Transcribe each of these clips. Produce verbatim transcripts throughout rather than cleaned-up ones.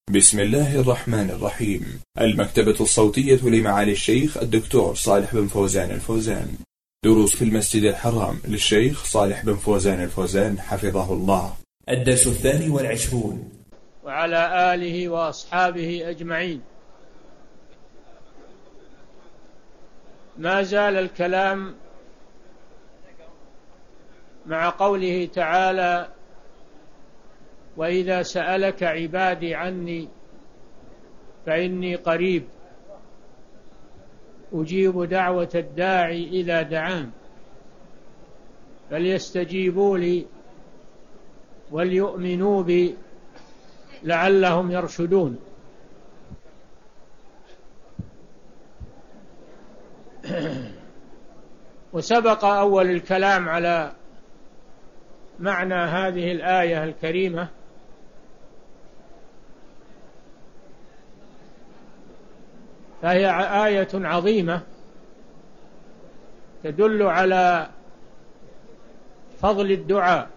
بسم الله الرحمن الرحيم. المكتبة الصوتية لمعالي الشيخ الدكتور صالح بن فوزان الفوزان. دروس في المسجد الحرام للشيخ صالح بن فوزان الفوزان حفظه الله. الدرس الثاني والعشرون. وعلى آله وأصحابه أجمعين. ما زال الكلام مع قوله تعالى: وإذا سألك عبادي عني فإني قريب أجيب دعوة الداعي إذا دعان فليستجيبوا لي وليؤمنوا بي لعلهم يرشدون. وسبق أول الكلام على معنى هذه الآية الكريمة، فهي آية عظيمة تدل على فضل الدعاء.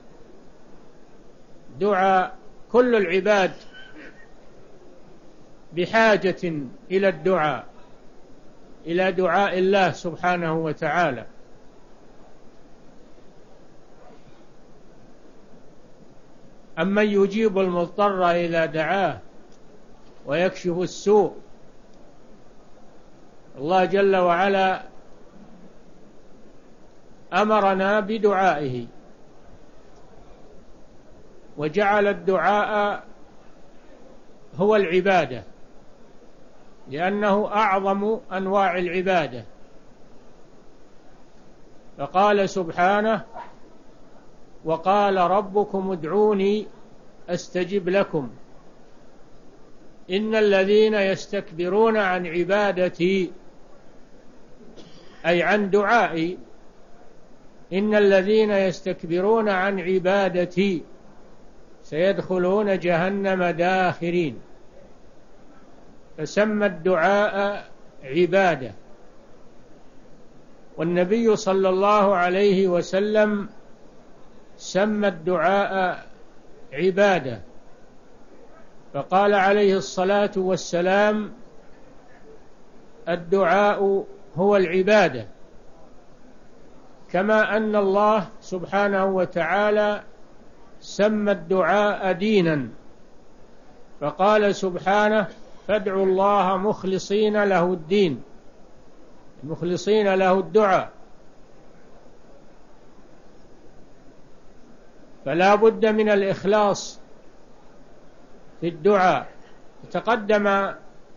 دعاء كل العباد بحاجة إلى الدعاء، إلى دعاء الله سبحانه وتعالى. أمن يجيب المضطر إذا دعاه ويكشف السوء. الله جل وعلا أمرنا بدعائه، وجعل الدعاء هو العبادة، لأنه أعظم أنواع العبادة. فقال سبحانه: وقال ربكم ادعوني أستجب لكم إن الذين يستكبرون عن عبادتي، أي عن دعائي، إن الذين يستكبرون عن عبادتي سيدخلون جهنم داخرين. فسمى الدعاء عبادة. والنبي صلى الله عليه وسلم سمى الدعاء عبادة، فقال عليه الصلاة والسلام: الدعاء هو العبادة. كما أن الله سبحانه وتعالى سمى الدعاء دينا، فقال سبحانه: فادعوا الله مخلصين له الدين، مخلصين له الدعاء. فلا بد من الإخلاص في الدعاء. تقدم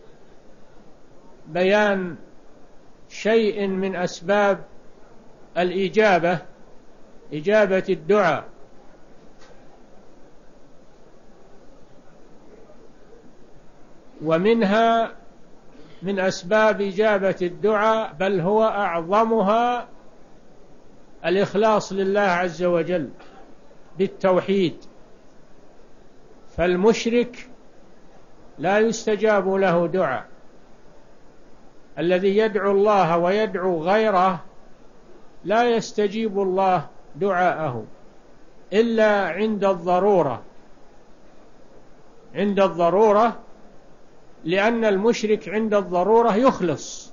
بيان شيء من أسباب الإجابة، إجابة الدعاء. ومنها من أسباب إجابة الدعاء، بل هو أعظمها، الإخلاص لله عز وجل بالتوحيد. فالمشرك لا يستجاب له دعاء. الذي يدعو الله ويدعو غيره لا يستجيب الله دعاءه إلا عند الضرورة، عند الضرورة، لأن المشرك عند الضرورة يخلص.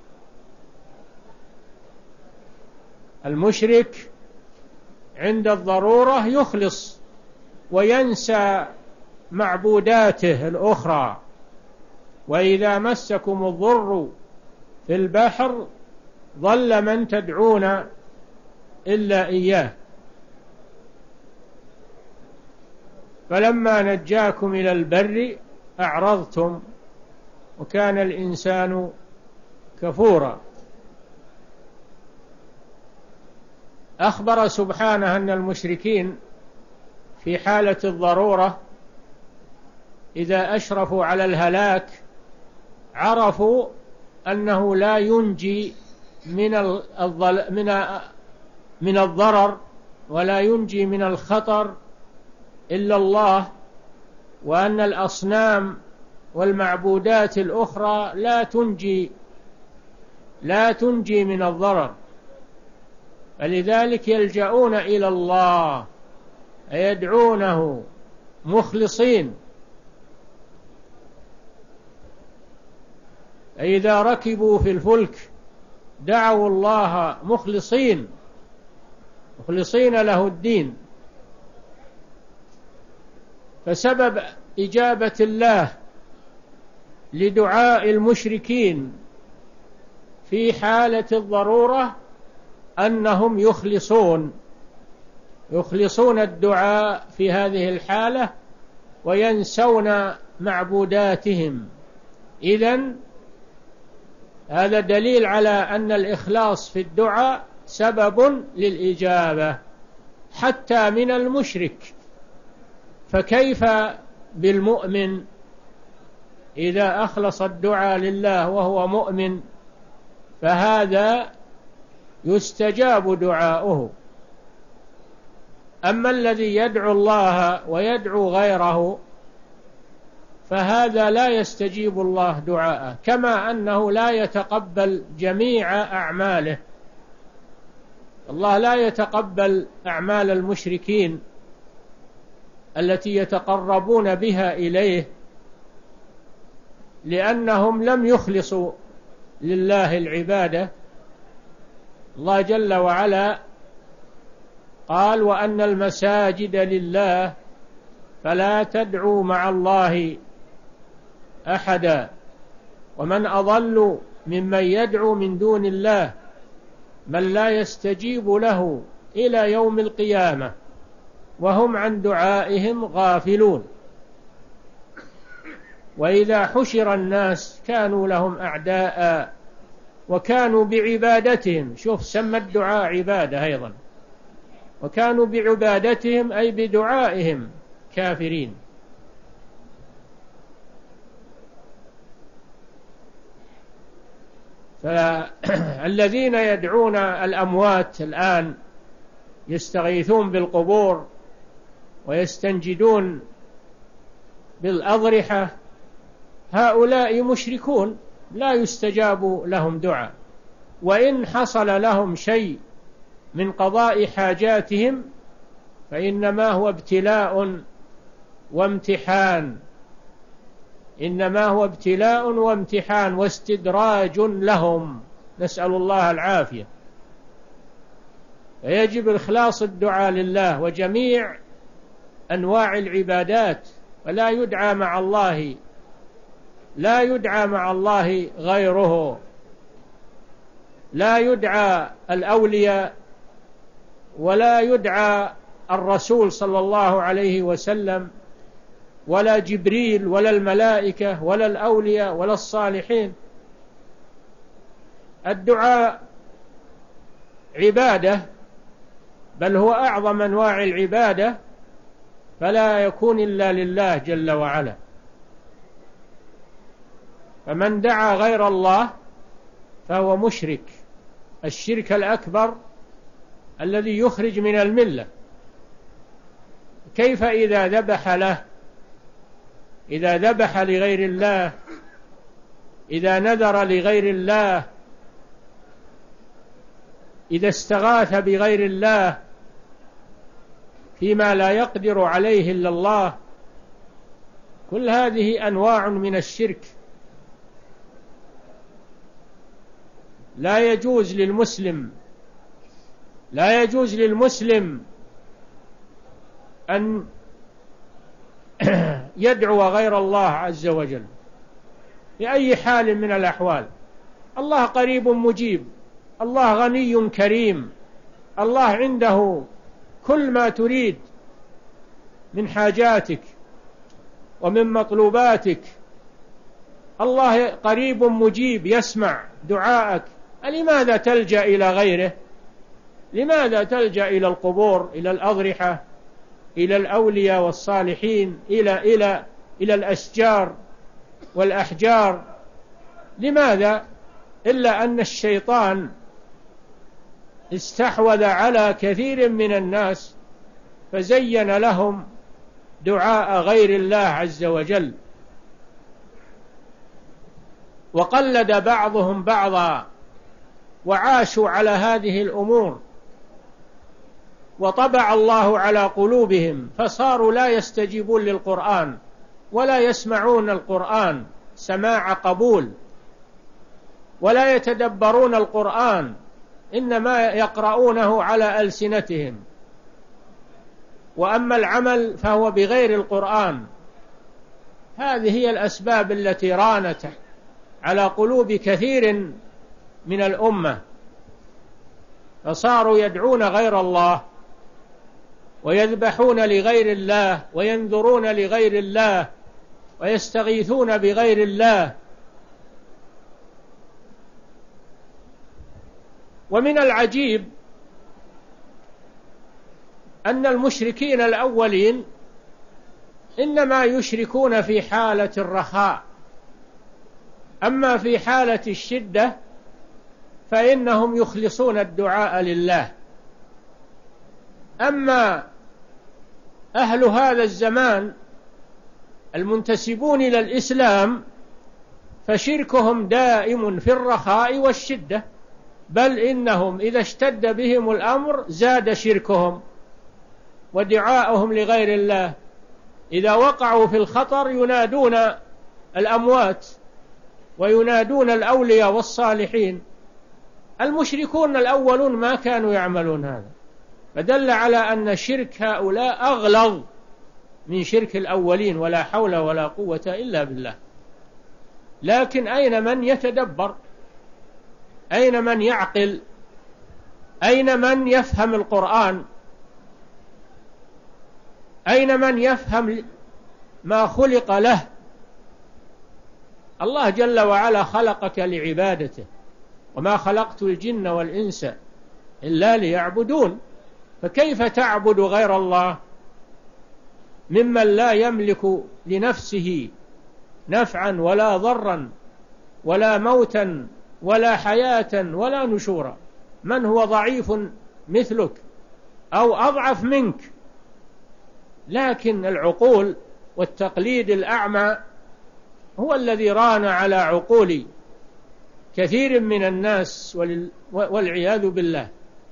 المشرك عند الضرورة يخلص وينسى معبوداته الأخرى. وإذا مسكم الضر في البحر ضل من تدعون إلا إياه، فلما نجاكم إلى البر أعرضتم وكان الإنسان كفورا. أخبر سبحانه أن المشركين في حالة الضرورة إذا أشرفوا على الهلاك عرفوا أنه لا ينجي من من من الضرر ولا ينجي من الخطر إلا الله، وأن الأصنام والمعبودات الأخرى لا تنجي لا تنجي من الضرر. فلذلك يلجؤون إلى الله، يدعونه مخلصين فإذا ركبوا في الفلك دعوا الله مخلصين مخلصين له الدين. فسبب إجابة الله لدعاء المشركين في حالة الضرورة أنهم يخلصون يخلصون الدعاء في هذه الحالة وينسون معبوداتهم. إذن هذا دليل على أن الإخلاص في الدعاء سبب للإجابة حتى من المشرك. فكيف بالمؤمن إذا أخلص الدعاء لله وهو مؤمن؟ فهذا يستجاب دعاؤه. أما الذي يدعو الله ويدعو غيره فهذا لا يستجيب الله دعاءه، كما أنه لا يتقبل جميع أعماله. الله لا يتقبل أعمال المشركين التي يتقربون بها إليه، لأنهم لم يخلصوا لله العبادة. الله جل وعلا قال: وأن المساجد لله فلا تدعوا مع الله أحدا ومن أضل ممن يدعو من دون الله من لا يستجيب له إلى يوم القيامة وهم عن دعائهم غافلون. وإذا حشر الناس كانوا لهم أعداء وكانوا بعبادتهم، شوف سمى الدعاء عبادة أيضا، وكانوا بعبادتهم أي بدعائهم كافرين. فالذين يدعون الأموات الآن يستغيثون بالقبور ويستنجدون بالأضرحة، هؤلاء مشركون لا يستجاب لهم دعاء، وإن حصل لهم شيء من قضاء حاجاتهم فإنما هو ابتلاء وامتحان إنما هو ابتلاء وامتحان واستدراج لهم، نسأل الله العافية. فيجب إخلاص الدعاء لله وجميع أنواع العبادات، ولا يدعى مع الله لا يدعى مع الله غيره، لا يدعى الأولياء ولا يدعى الرسول صلى الله عليه وسلم ولا جبريل ولا الملائكة ولا الأولياء ولا الصالحين. الدعاء عبادة، بل هو أعظم أنواع العبادة، فلا يكون إلا لله جل وعلا. فمن دعا غير الله فهو مشرك، الشرك الأكبر الذي يخرج من الملة. كيف إذا ذبح له إذا ذبح لغير الله، إذا نذر لغير الله، إذا استغاث بغير الله فيما لا يقدر عليه إلا الله؟ كل هذه أنواع من الشرك. لا يجوز للمسلم لا يجوز للمسلم أن يدعو غير الله عز وجل بأي حال من الأحوال. الله قريب مجيب، الله غني كريم، الله عنده كل ما تريد من حاجاتك ومن مطلوباتك. الله قريب مجيب يسمع دعاءك، لماذا تلجأ إلى غيره؟ لماذا تلجأ إلى القبور، إلى الأضرحة، إلى الأولياء والصالحين، إلى إلى إلى الأشجار والأحجار؟ لماذا؟ إلا أن الشيطان استحوذ على كثير من الناس فزين لهم دعاء غير الله عز وجل، وقلد بعضهم بعضا وعاشوا على هذه الأمور، وطبع الله على قلوبهم فصاروا لا ولا يتدبرون القرآن، إنما يقرؤونه على ألسنتهم، وأما العمل فهو بغير القرآن. هذه هي الأسباب التي رانت على قلوب كثير من الأمة، فصاروا يدعون غير الله ويذبحون لغير الله وينذرون لغير الله ويستغيثون بغير الله. ومن العجيب أن المشركين الأولين إنما يشركون في حالة الرخاء، أما في حالة الشدة فإنهم يخلصون الدعاء لله. أما أهل هذا الزمان المنتسبون إلى الإسلام فشركهم دائم في الرخاء والشدة، بل إنهم إذا اشتد بهم الأمر زاد شركهم ودعاؤهم لغير الله. إذا وقعوا في الخطر ينادون الأموات وينادون الأولياء والصالحين. المشركون الأولون ما كانوا يعملون هذا، فدل على أن شرك هؤلاء أغلظ من شرك الأولين، ولا حول ولا قوة إلا بالله. لكن أين من يتدبر؟ أين من يعقل؟ أين من يفهم القرآن؟ أين من يفهم ما خلق له؟ الله جل وعلا خلقك لعبادته، وما خلقت الجن والإنس إلا ليعبدون، فكيف تعبد غير الله ممن لا يملك لنفسه نفعا ولا ضرا ولا موتا ولا حياة ولا نشورا؟ من هو ضعيف مثلك أو أضعف منك؟ لكن العقول والتقليد الأعمى هو الذي ران على عقول كثير من الناس والعياذ بالله.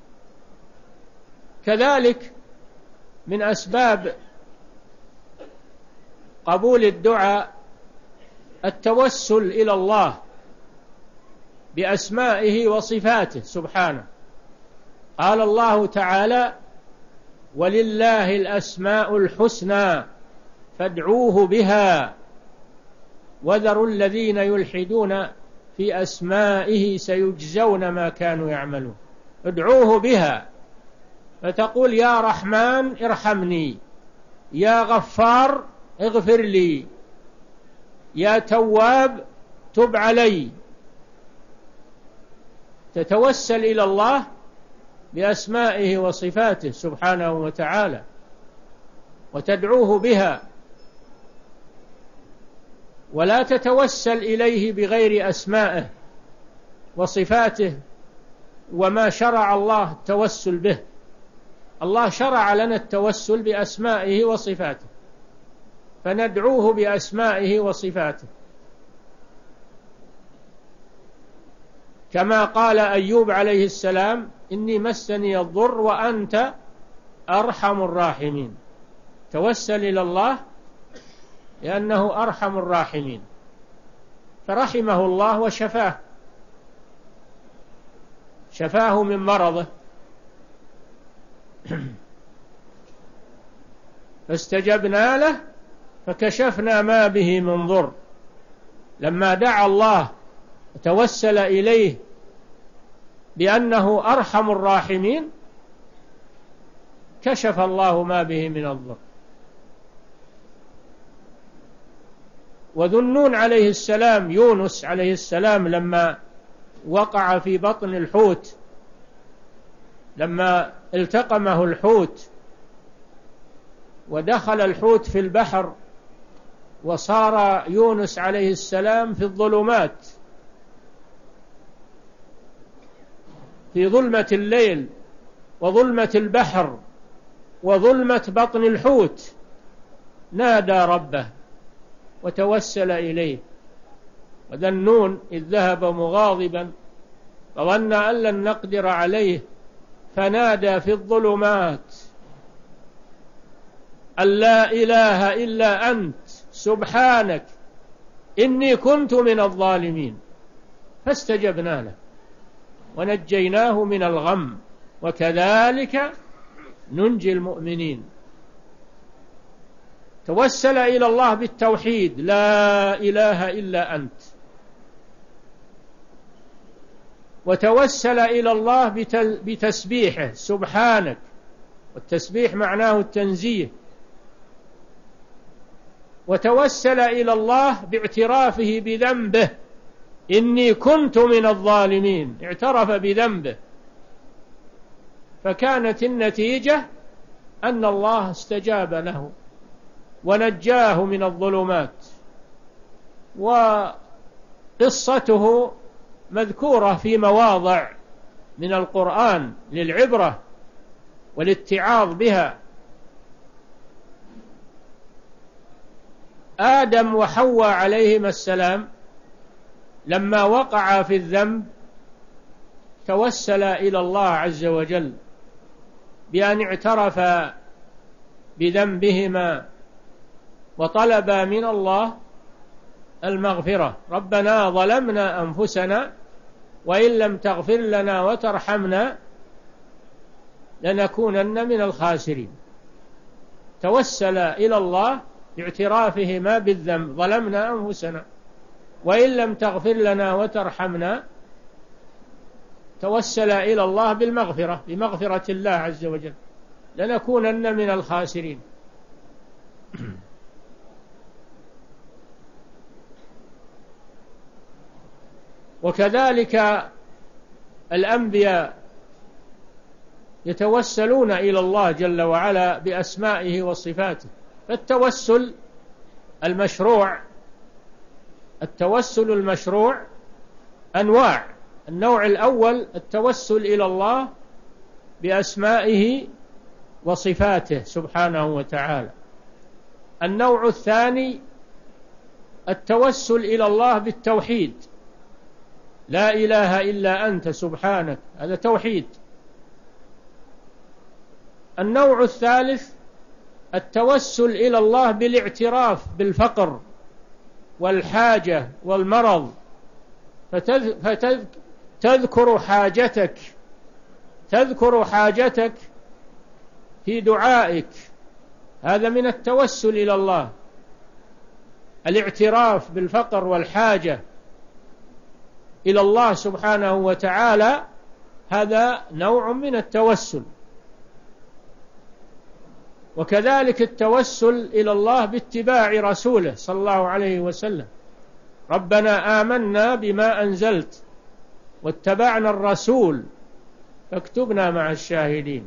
كذلك من أسباب قبول الدعاء التوسل إلى الله بأسمائه وصفاته سبحانه. قال الله تعالى: ولله الأسماء الحسنى فادعوه بها وذروا الذين يلحدون في أسمائه سيجزون ما كانوا يعملون. ادعوه بها، فتقول: يا رحمن ارحمني، يا غفار اغفر لي، يا تواب تب علي. تتوسل إلى الله بأسمائه وصفاته سبحانه وتعالى وتدعوه بها، ولا تتوسل إليه بغير أسمائه وصفاته وما شرع الله التوسل به. الله شرع لنا التوسل بأسمائه وصفاته، فندعوه بأسمائه وصفاته، كما قال أيوب عليه السلام: إني مسني الضر وأنت أرحم الراحمين. توسل إلى الله لأنه أرحم الراحمين، فرحمه الله وشفاه، شفاه من مرضه، فاستجبنا له فكشفنا ما به من ضر. لما دعا الله وتوسل إليه بأنه أرحم الراحمين كشف الله ما به من الضر. وذنون عليه السلام، يونس عليه السلام، لما وقع في بطن الحوت، لما التقمه الحوت ودخل الحوت في البحر، وصار يونس عليه السلام في الظلمات، في ظلمة الليل وظلمة البحر وظلمة بطن الحوت، نادى ربه وتوسل إليه. وذنون إذ ذهب مغاضبا فظن أن لن نقدر عليه فنادى في الظلمات أن لا إله إلا أنت سبحانك إني كنت من الظالمين. فاستجبنا له ونجيناه من الغم وكذلك ننجي المؤمنين. توسل إلى الله بالتوحيد، لا إله إلا أنت. وتوسل إلى الله بتسبيحه سبحانك، والتسبيح معناه التنزيه. وتوسل إلى الله باعترافه بذنبه، إني كنت من الظالمين، اعترف بذنبه، فكانت النتيجة أن الله استجاب له ونجاه من الظلمات. وقصته مذكورة في مواضع من القرآن للعبرة والاتعاظ بها. آدم وحواء عليهما السلام لما وقعا في الذنب توسلا إلى الله عز وجل بأن اعترفا بذنبهما وطلبا من الله المغفرة. ربنا ظلمنا أنفسنا وإن لم تغفر لنا وترحمنا لنكونن من الخاسرين. توسل إلى الله باعترافهما بالذنب، ظلمنا أنفسنا وإن لم تغفر لنا وترحمنا. توسل إلى الله بالمغفرة، بمغفرة الله عز وجل، لنكونن من الخاسرين. وكذلك الأنبياء يتوسلون إلى الله جل وعلا بأسمائه وصفاته. فالتوسل المشروع التوسل المشروع أنواع. النوع الأول التوسل إلى الله بأسمائه وصفاته سبحانه وتعالى. النوع الثاني التوسل إلى الله بالتوحيد، لا إله إلا أنت سبحانك، هذا توحيد. النوع الثالث التوسل إلى الله بالاعتراف بالفقر والحاجة والمرض، فتذكر حاجتك تذكر حاجتك في دعائك، هذا من التوسل إلى الله. الاعتراف بالفقر والحاجة إلى الله سبحانه وتعالى هذا نوع من التوسل. وكذلك التوسل إلى الله باتباع رسوله صلى الله عليه وسلم. ربنا آمنا بما أنزلت واتبعنا الرسول فاكتبنا مع الشاهدين.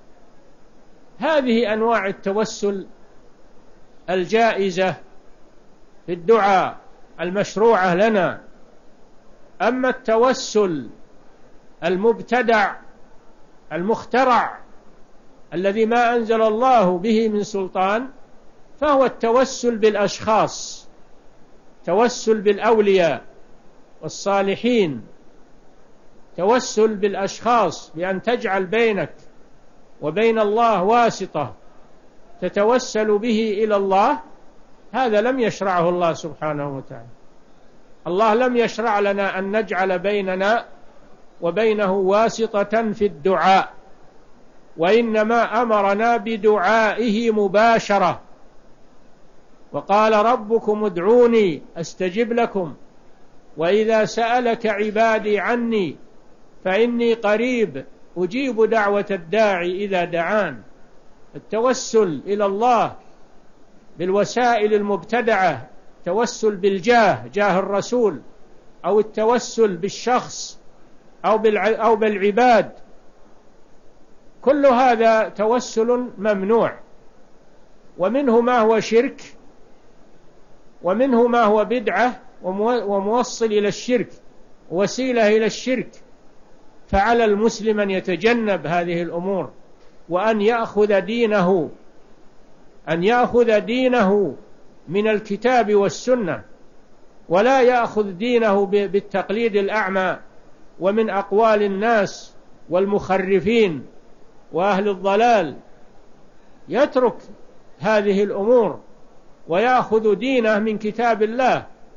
هذه أنواع التوسل الجائزة في الدعاء المشروعة لنا. أما التوسل المبتدع المخترع الذي ما أنزل الله به من سلطان فهو التوسل بالأشخاص، توسل بالأولياء والصالحين، توسل بالأشخاص بأن تجعل بينك وبين الله واسطة تتوسل به إلى الله، هذا لم يشرعه الله سبحانه وتعالى. الله لم يشرع لنا أن نجعل بيننا وبينه واسطة في الدعاء، وإنما أمرنا بدعائه مباشرة. وقال ربكم ادعوني أستجب لكم وإذا سألك عبادي عني فإني قريب أجيب دعوة الداعي إذا دعان. التوسل إلى الله بالوسائل المبتدعة، توسل بالجاه، جاه الرسول، أو التوسل بالشخص أو بالعباد، كل هذا توسل ممنوع. ومنه ما هو شرك، ومنه ما هو بدعة وموصل إلى الشرك، وسيلة إلى الشرك. فعلى المسلم أن يتجنب هذه الأمور، وأن يأخذ دينه أن يأخذ دينه من الكتاب والسنة، ولا يأخذ دينه بالتقليد الأعمى ومن أقوال الناس والمخرفين وأهل الضلال. يترك هذه الأمور ويأخذ دينه من كتاب الله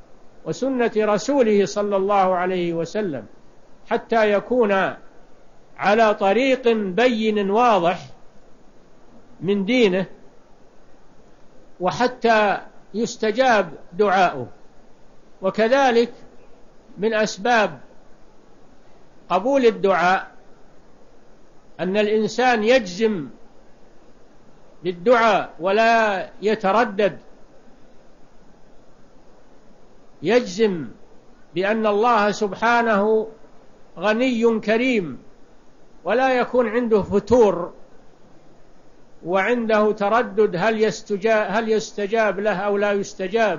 وسنة رسوله صلى الله عليه وسلم، حتى يكون على طريق بين واضح من دينه، وحتى يستجاب دعاؤه. وكذلك من أسباب قبول الدعاء أن الإنسان يجزم بالدعاء ولا يتردد، يجزم بأن الله سبحانه غني كريم، ولا يكون عنده فتور وعنده تردد هل يستجاب, هل يستجاب له أو لا يستجاب.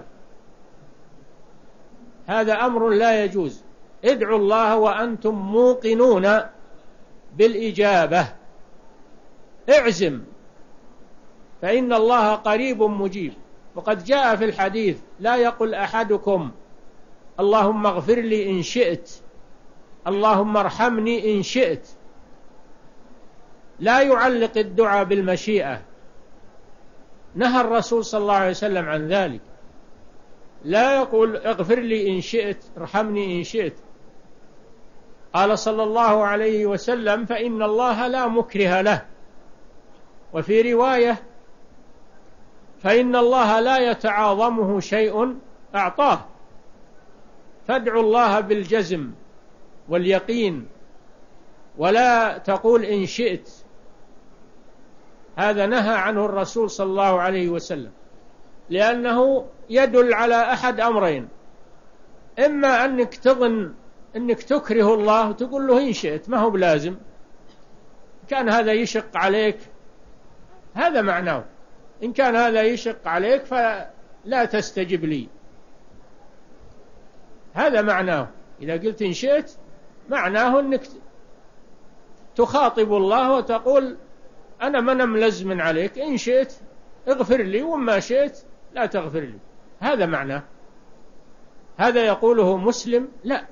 هذا أمر لا يجوز. ادعوا الله وأنتم موقنون بالإجابة، اعزم، فإن الله قريب مجيب. وقد جاء في الحديث: لا يقل أحدكم اللهم اغفر لي إن شئت، اللهم ارحمني إن شئت. لا يعلق الدعاء بالمشيئة، نهى الرسول صلى الله عليه وسلم عن ذلك. لا يقول اغفر لي إن شئت، ارحمني إن شئت. قال صلى الله عليه وسلم: فإن الله لا مكره له. وفي رواية: فإن الله لا يتعاظمه شيء أعطاه. فادعوا الله بالجزم واليقين، ولا تقول إن شئت. هذا نهى عنه الرسول صلى الله عليه وسلم، لأنه يدل على أحد أمرين: إما أنك تظن أنك تكره الله وتقول له إن شئت، ما هو بلازم، كان هذا يشق عليك، هذا معناه. إن كان هذا يشق عليك فلا تستجب لي، هذا معناه. إذا قلت إن شئت معناه أنك تخاطب الله وتقول أنا من ملزم عليك، إن شئت اغفر لي، وما شئت لا تغفر لي. هذا معناه. هذا يقوله مسلم؟ لا.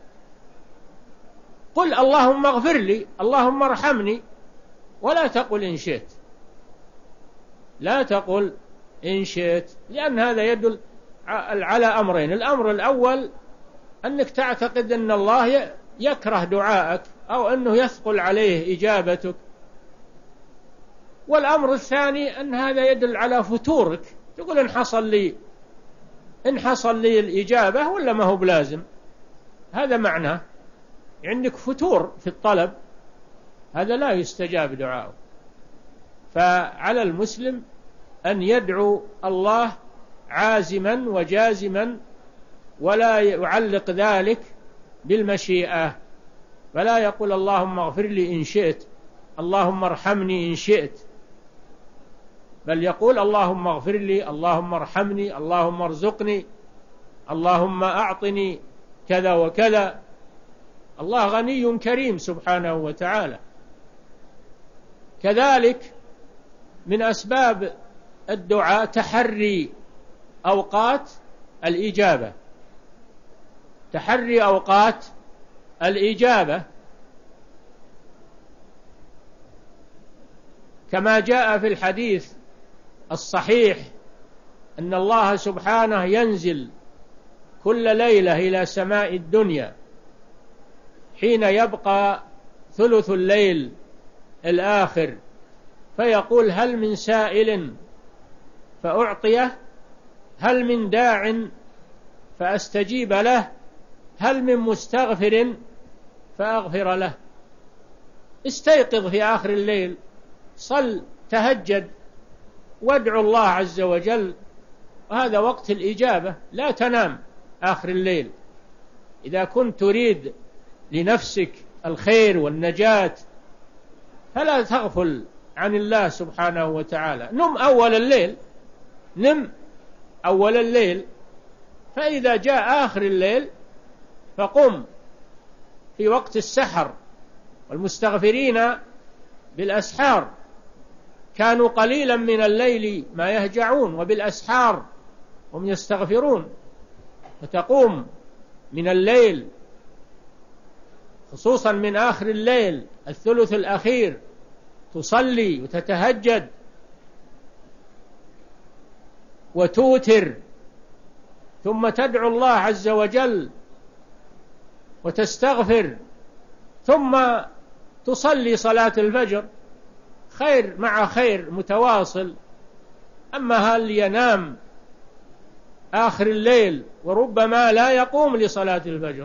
قل اللهم اغفر لي، اللهم ارحمني، ولا تقل إن شئت. لا تقل إن شئت، لأن هذا يدل على أمرين: الأمر الأول أنك تعتقد أن الله يكره دعاءك أو أنه يثقل عليه إجابتك، والأمر الثاني أن هذا يدل على فتورك، تقول إن حصل لي إن حصل لي الإجابة ولا ما هو بلازم. هذا معناه عندك فتور في الطلب، هذا لا يستجاب دعاءه. فعلى المسلم أن يدعو الله عازما وجازما، ولا يعلق ذلك بالمشيئة، فلا يقول اللهم اغفر لي إن شئت، اللهم ارحمني إن شئت، بل يقول اللهم اغفر لي، اللهم ارحمني، اللهم ارزقني، اللهم أعطني كذا وكذا. الله غني كريم سبحانه وتعالى. كذلك من أسباب الدعاء تحري أوقات الإجابة، تحري أوقات الإجابة، كما جاء في الحديث الصحيح أن الله سبحانه ينزل كل ليلة إلى سماء الدنيا حين يبقى ثلث الليل الآخر، فيقول هل من سائل فأعطيه، هل من داع فأستجيب له، هل من مستغفر فأغفر له. استيقظ في آخر الليل، صل، تهجد، وادعو الله عز وجل، وهذا وقت الإجابة. لا تنام آخر الليل إذا كنت تريد لنفسك الخير والنجاة، فلا تغفل عن الله سبحانه وتعالى. نم أول الليل، نم أول الليل، فإذا جاء آخر الليل فقم في وقت السحر. والمستغفرين بالأسحار كانوا قليلا من الليل ما يهجعون، وبالأسحار هم يستغفرون. فتقوم من الليل، خصوصا من آخر الليل الثلث الأخير، تصلي وتتهجد وتوتر ثم تدعو الله عز وجل وتستغفر ثم تصلي صلاة الفجر، خير مع خير متواصل. أما هل ينام آخر الليل وربما لا يقوم لصلاة الفجر،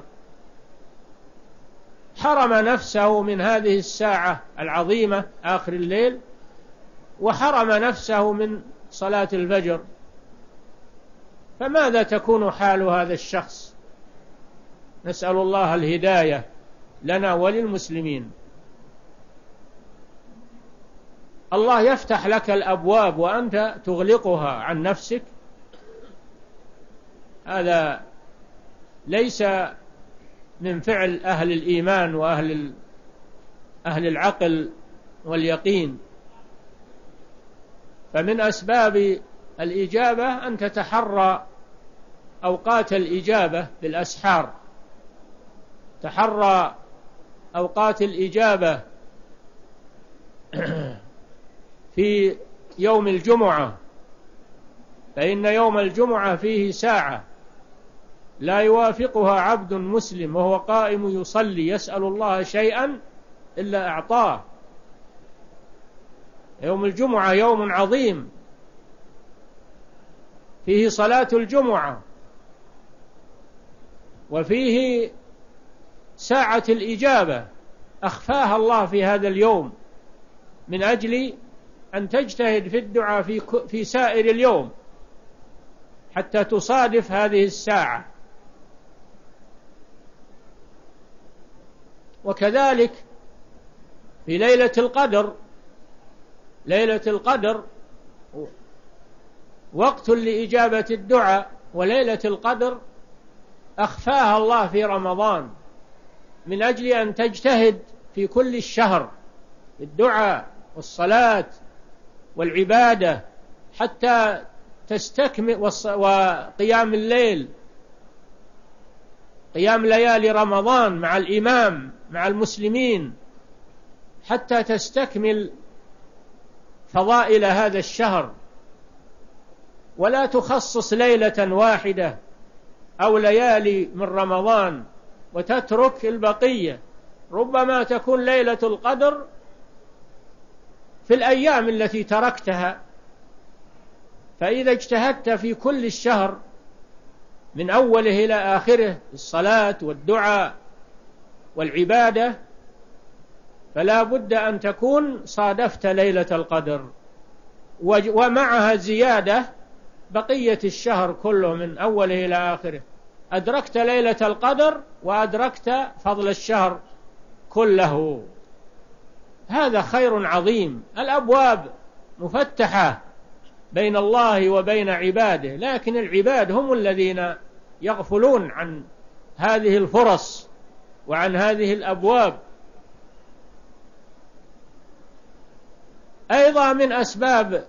حرم نفسه من هذه الساعة العظيمة آخر الليل، وحرم نفسه من صلاة الفجر، فماذا تكون حال هذا الشخص؟ نسأل الله الهداية لنا وللمسلمين. الله يفتح لك الأبواب وأنت تغلقها عن نفسك، هذا ليس من فعل أهل الإيمان وأهل أهل العقل واليقين. فمن أسباب الإجابة أن تتحرى أوقات الإجابة بالأسحار، تحرى أوقات الإجابة في يوم الجمعة، فإن يوم الجمعة فيه ساعة لا يوافقها عبد مسلم وهو قائم يصلي يسأل الله شيئا إلا أعطاه. يوم الجمعة يوم عظيم فيه صلاة الجمعة، وفيه ساعة الإجابة أخفاها الله في هذا اليوم من أجل أن تجتهد في الدعاء في في سائر اليوم حتى تصادف هذه الساعة. وكذلك في ليلة القدر، ليلة القدر وقت لإجابة الدعاء، وليلة القدر أخفاها الله في رمضان من أجل أن تجتهد في كل الشهر الدعاء والصلاة والعبادة حتى تستكمل، وقيام الليل، قيام ليالي رمضان مع الإمام مع المسلمين حتى تستكمل فضائل هذا الشهر، ولا تخصص ليلة واحدة أو ليالي من رمضان وتترك البقية. ربما تكون ليلة القدر في الأيام التي تركتها، فإذا اجتهدت في كل الشهر من أوله إلى آخره الصلاة والدعاء والعبادة فلا بد أن تكون صادفت ليلة القدر، ومعها زيادة بقية الشهر كله من أوله إلى آخره، أدركت ليلة القدر وأدركت فضل الشهر كله. هذا خير عظيم. الأبواب مفتحة بين الله وبين عباده، لكن العباد هم الذين يغفلون عن هذه الفرص وعن هذه الأبواب. أيضا من أسباب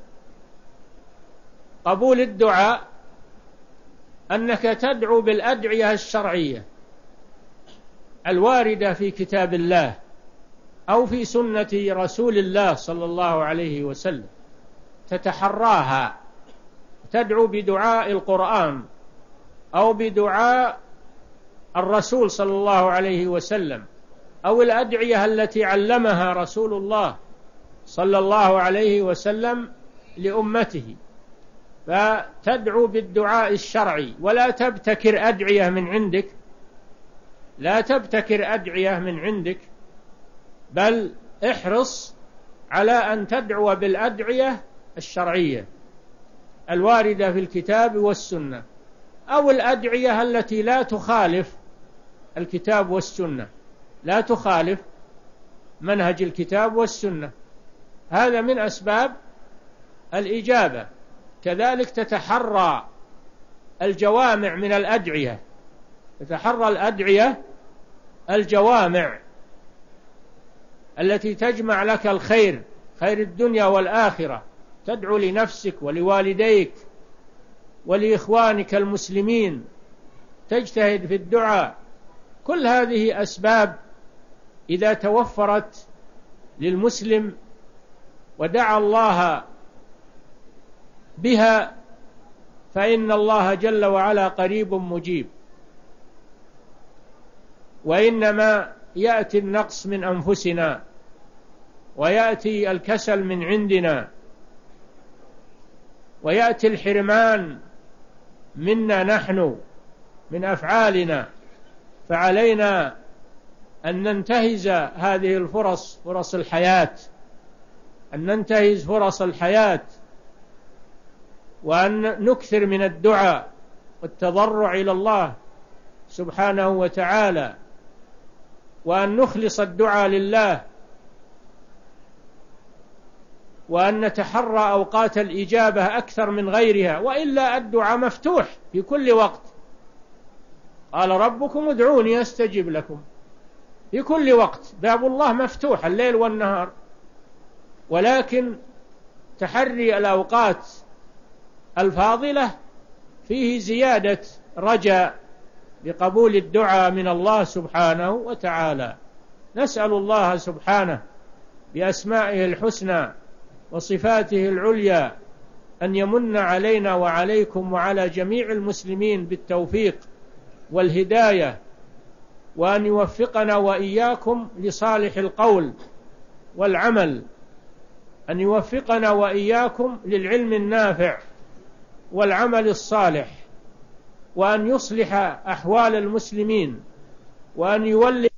قبول الدعاء أنك تدعو بالأدعية الشرعية الواردة في كتاب الله أو في سنة رسول الله صلى الله عليه وسلم، تتحراها، تدعو بدعاء القرآن أو بدعاء الرسول صلى الله عليه وسلم أو الأدعية التي علمها رسول الله صلى الله عليه وسلم لأمته، فتدعو بالدعاء الشرعي ولا تبتكر أدعية من عندك، لا تبتكر أدعية من عندك، بل احرص على أن تدعو بالأدعية الشرعية الواردة في الكتاب والسنة، أو الأدعية التي لا تخالف الكتاب والسنة، لا تخالف منهج الكتاب والسنة. هذا من أسباب الإجابة. كذلك تتحرى الجوامع من الأدعية، تتحرى الأدعية الجوامع التي تجمع لك الخير، خير الدنيا والآخرة، تدعو لنفسك ولوالديك ولإخوانك المسلمين، تجتهد في الدعاء. كل هذه أسباب إذا توفرت للمسلم ودعا الله بها فإن الله جل وعلا قريب مجيب. وإنما يأتي النقص من أنفسنا، ويأتي الكسل من عندنا، ويأتي الحرمان منا نحن من أفعالنا، فعلينا أن ننتهز هذه الفرص، فرص الحياة، أن ننتهز فرص الحياة، وأن نكثر من الدعاء والتضرع إلى الله سبحانه وتعالى، وأن نخلص الدعاء لله، وأن نتحرى أوقات الإجابة أكثر من غيرها، وإلا الدعاء مفتوح في كل وقت. قال ربكم ادعوني أستجب لكم، في كل وقت باب الله مفتوح الليل والنهار، ولكن تحري الأوقات الفاضلة فيه زيادة رجاء بقبول الدعاء من الله سبحانه وتعالى. نسأل الله سبحانه بأسمائه الحسنى وصفاته العليا أن يمن علينا وعليكم وعلى جميع المسلمين بالتوفيق والهداية، وأن يوفقنا وإياكم لصالح القول والعمل، أن يوفقنا وإياكم للعلم النافع والعمل الصالح، وأن يصلح أحوال المسلمين، وأن يولي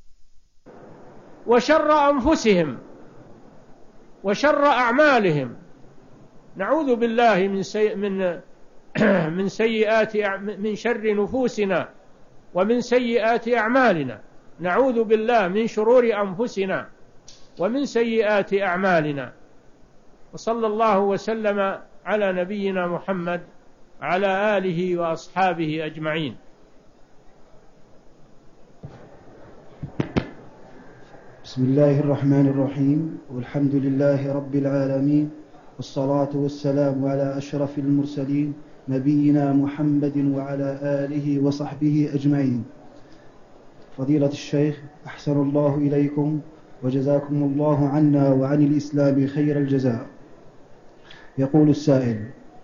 وشر أنفسهم وشر أعمالهم. نعوذ بالله من سي من من سيئات من شر نفوسنا ومن سيئات أعمالنا. نعوذ بالله من شرور أنفسنا ومن سيئات أعمالنا. وصلى الله وسلم على نبينا محمد على آله وأصحابه أجمعين. بسم الله الرحمن الرحيم، والحمد لله رب العالمين، والصلاة والسلام على أشرف المرسلين نبينا محمد وعلى آله وصحبه أجمعين. فضيلة الشيخ، أحسن الله إليكم وجزاكم الله عنا وعن الإسلام خير الجزاء. يقول السائل: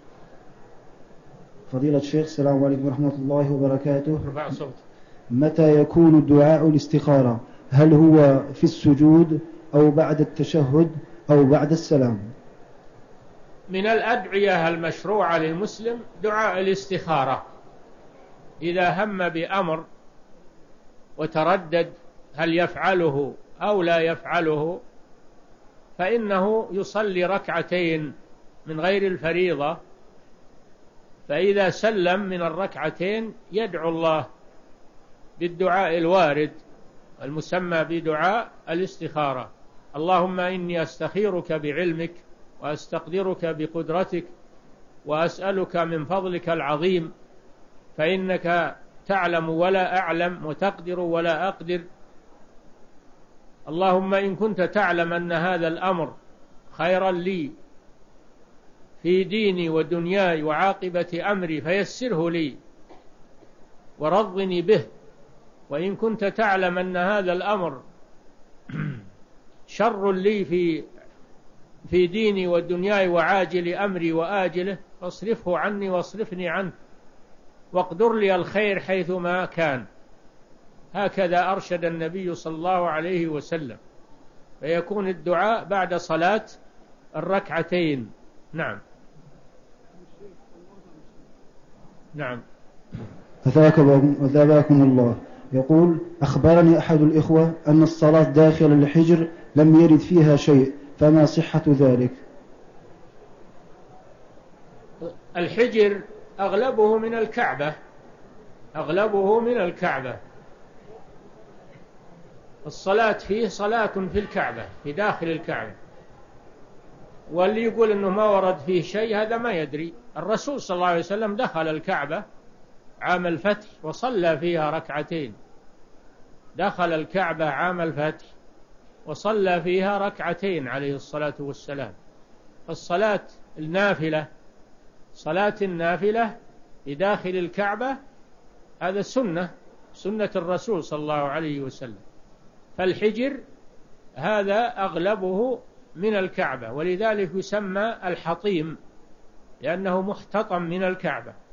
فضيلة الشيخ، السلام عليكم ورحمة الله وبركاته. متى يكون دعاء الاستخارة؟ هل هو في السجود أو بعد التشهد أو بعد السلام؟ من الأدعية المشروعة للمسلم دعاء الاستخارة. إذا هم بأمر وتردد هل يفعله أو لا يفعله، فإنه يصلي ركعتين من غير الفريضة، فإذا سلم من الركعتين يدعو الله بالدعاء الوارد المسمى بدعاء الاستخارة: اللهم إني أستخيرك بعلمك وأستقدرك بقدرتك وأسألك من فضلك العظيم، فإنك تعلم ولا أعلم وتقدر ولا أقدر. اللهم إن كنت تعلم أن هذا الأمر خيرا لي في ديني ودنياي وعاقبة أمري فيسره لي ورضني به، وإن كنت تعلم أن هذا الأمر شر لي في في ديني ودنياي وعاجل أمري وآجله فاصرفه عني واصرفني عنه واقدر لي الخير حيثما كان. هكذا أرشد النبي صلى الله عليه وسلم. فيكون الدعاء بعد صلاة الركعتين. نعم نعم. أثابكم الله. يقول: أخبرني أحد الإخوة أن الصلاة داخل الحجر لم يرد فيها شيء، فما صحة ذلك؟ الحجر أغلبه من الكعبة، أغلبه من الكعبة. الصلاة فيه صلاة في الكعبة، في داخل الكعبة. واللي يقول أنه ما ورد فيه شيء هذا ما يدري. الرسول صلى الله عليه وسلم دخل الكعبة عام الفتح وصلى فيها ركعتين. دخل الكعبة عام الفتح وصلى فيها ركعتين عليه الصلاة والسلام. فالصلاة النافلة، صلاة النافلة بداخل الكعبة هذا سنة سنة الرسول صلى الله عليه وسلم. فالحجر هذا أغلبه من الكعبة، ولذلك يسمى الحطيم لأنه محتطم من الكعبة.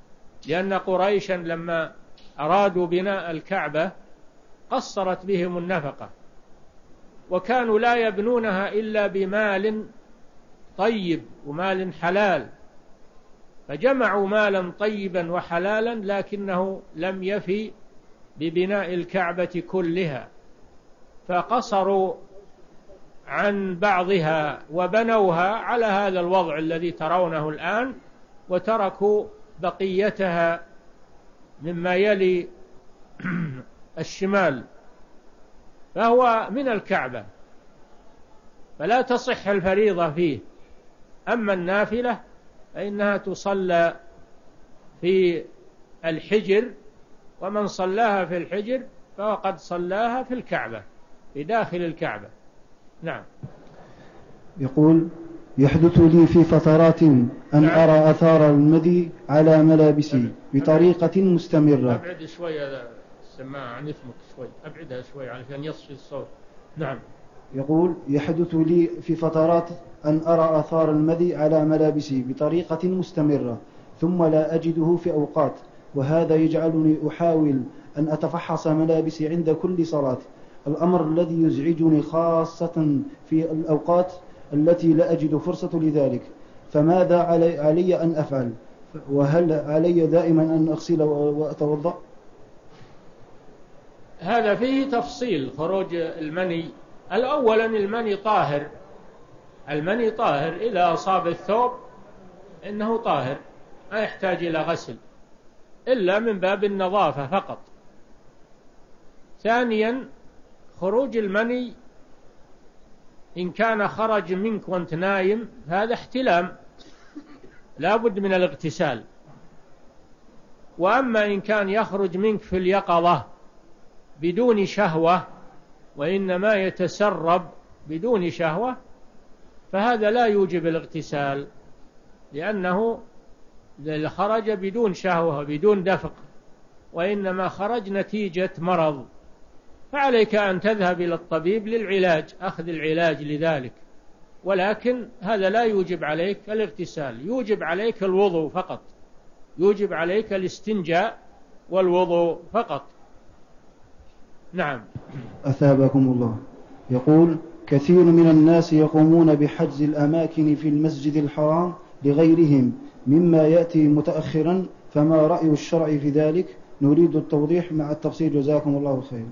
لأن قريشا لما أرادوا بناء الكعبة قصرت بهم النفقة، وكانوا لا يبنونها إلا بمال طيب ومال حلال، فجمعوا مالا طيبا وحلالا لكنه لم يفي ببناء الكعبة كلها، فقصروا عن بعضها وبنوها على هذا الوضع الذي ترونه الآن، وتركوا بقيتها مما يلي الشمال، فهو من الكعبة، فلا تصح الفريضة فيه. أما النافلة فإنها تصلى في الحجر، ومن صلاها في الحجر فقد صلاها في الكعبة، في داخل الكعبة. نعم. يقول: يحدث لي في فترات أن نعم. أرى أثار المدي على ملابسي بطريقة مستمرة. أبعد شوي هذا السماعة عن اسمك شوي، أبعدها شوي علشان يصفي الصوت. نعم. يقول: يحدث لي في فترات أن أرى أثار المدي على ملابسي بطريقة مستمرة ثم لا أجده في أوقات، وهذا يجعلني أحاول أن أتفحص ملابسي عند كل صلاة، الأمر الذي يزعجني خاصة في الأوقات التي لا أجد فرصة لذلك، فماذا علي, علي أن أفعل؟ وهل علي دائما أن أغسل وأتوضأ؟ هذا فيه تفصيل خروج المني. الأولا المني طاهر، المني طاهر إذا أصاب الثوب إنه طاهر ما يحتاج إلى غسل إلا من باب النظافة فقط. ثانيا خروج المني إن كان خرج منك وانت نايم هذا احتلام لا بد من الاغتسال، وأما إن كان يخرج منك في اليقظة بدون شهوة وإنما يتسرب بدون شهوة فهذا لا يوجب الاغتسال، لأنه خرج بدون شهوة بدون دفق، وإنما خرج نتيجة مرض، فعليك أن تذهب إلى الطبيب للعلاج، أخذ العلاج لذلك، ولكن هذا لا يوجب عليك الاغتسال، يوجب عليك الوضوء فقط، يوجب عليك الاستنجاء والوضوء فقط. نعم. أثابكم الله. يقول: كثير من الناس يقومون بحجز الأماكن في المسجد الحرام لغيرهم مما يأتي متأخرا، فما رأي الشرع في ذلك؟ نريد التوضيح مع التفصيل جزاكم الله خير.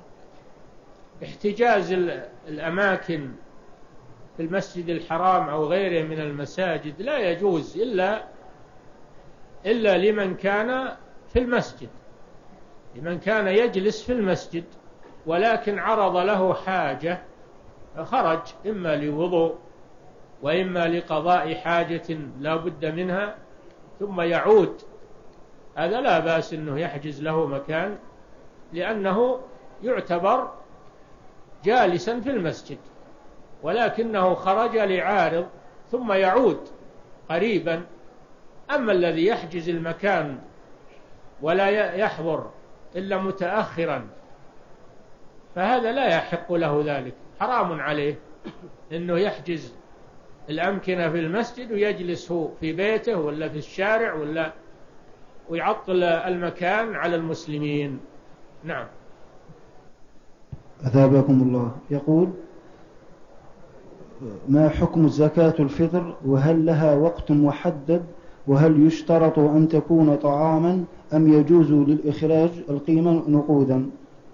احتجاز الأماكن في المسجد الحرام أو غيره من المساجد لا يجوز إلا إلا لمن كان في المسجد، لمن كان يجلس في المسجد ولكن عرض له حاجة خرج إما لوضوء وإما لقضاء حاجة لا بد منها ثم يعود، هذا لا بأس أنه يحجز له مكان، لأنه يعتبر جالسا في المسجد ولكنه خرج لعارض ثم يعود قريبا. أما الذي يحجز المكان ولا يحضر إلا متأخرا فهذا لا يحق له ذلك، حرام عليه أنه يحجز الأمكنة في المسجد ويجلس هو في بيته ولا في الشارع ولا ويعطل المكان على المسلمين. نعم. أثابكم الله. يقول: ما حكم زكاة الفطر، وهل لها وقت محدد، وهل يشترط أن تكون طعاما أم يجوز للإخراج القيمة نقودا؟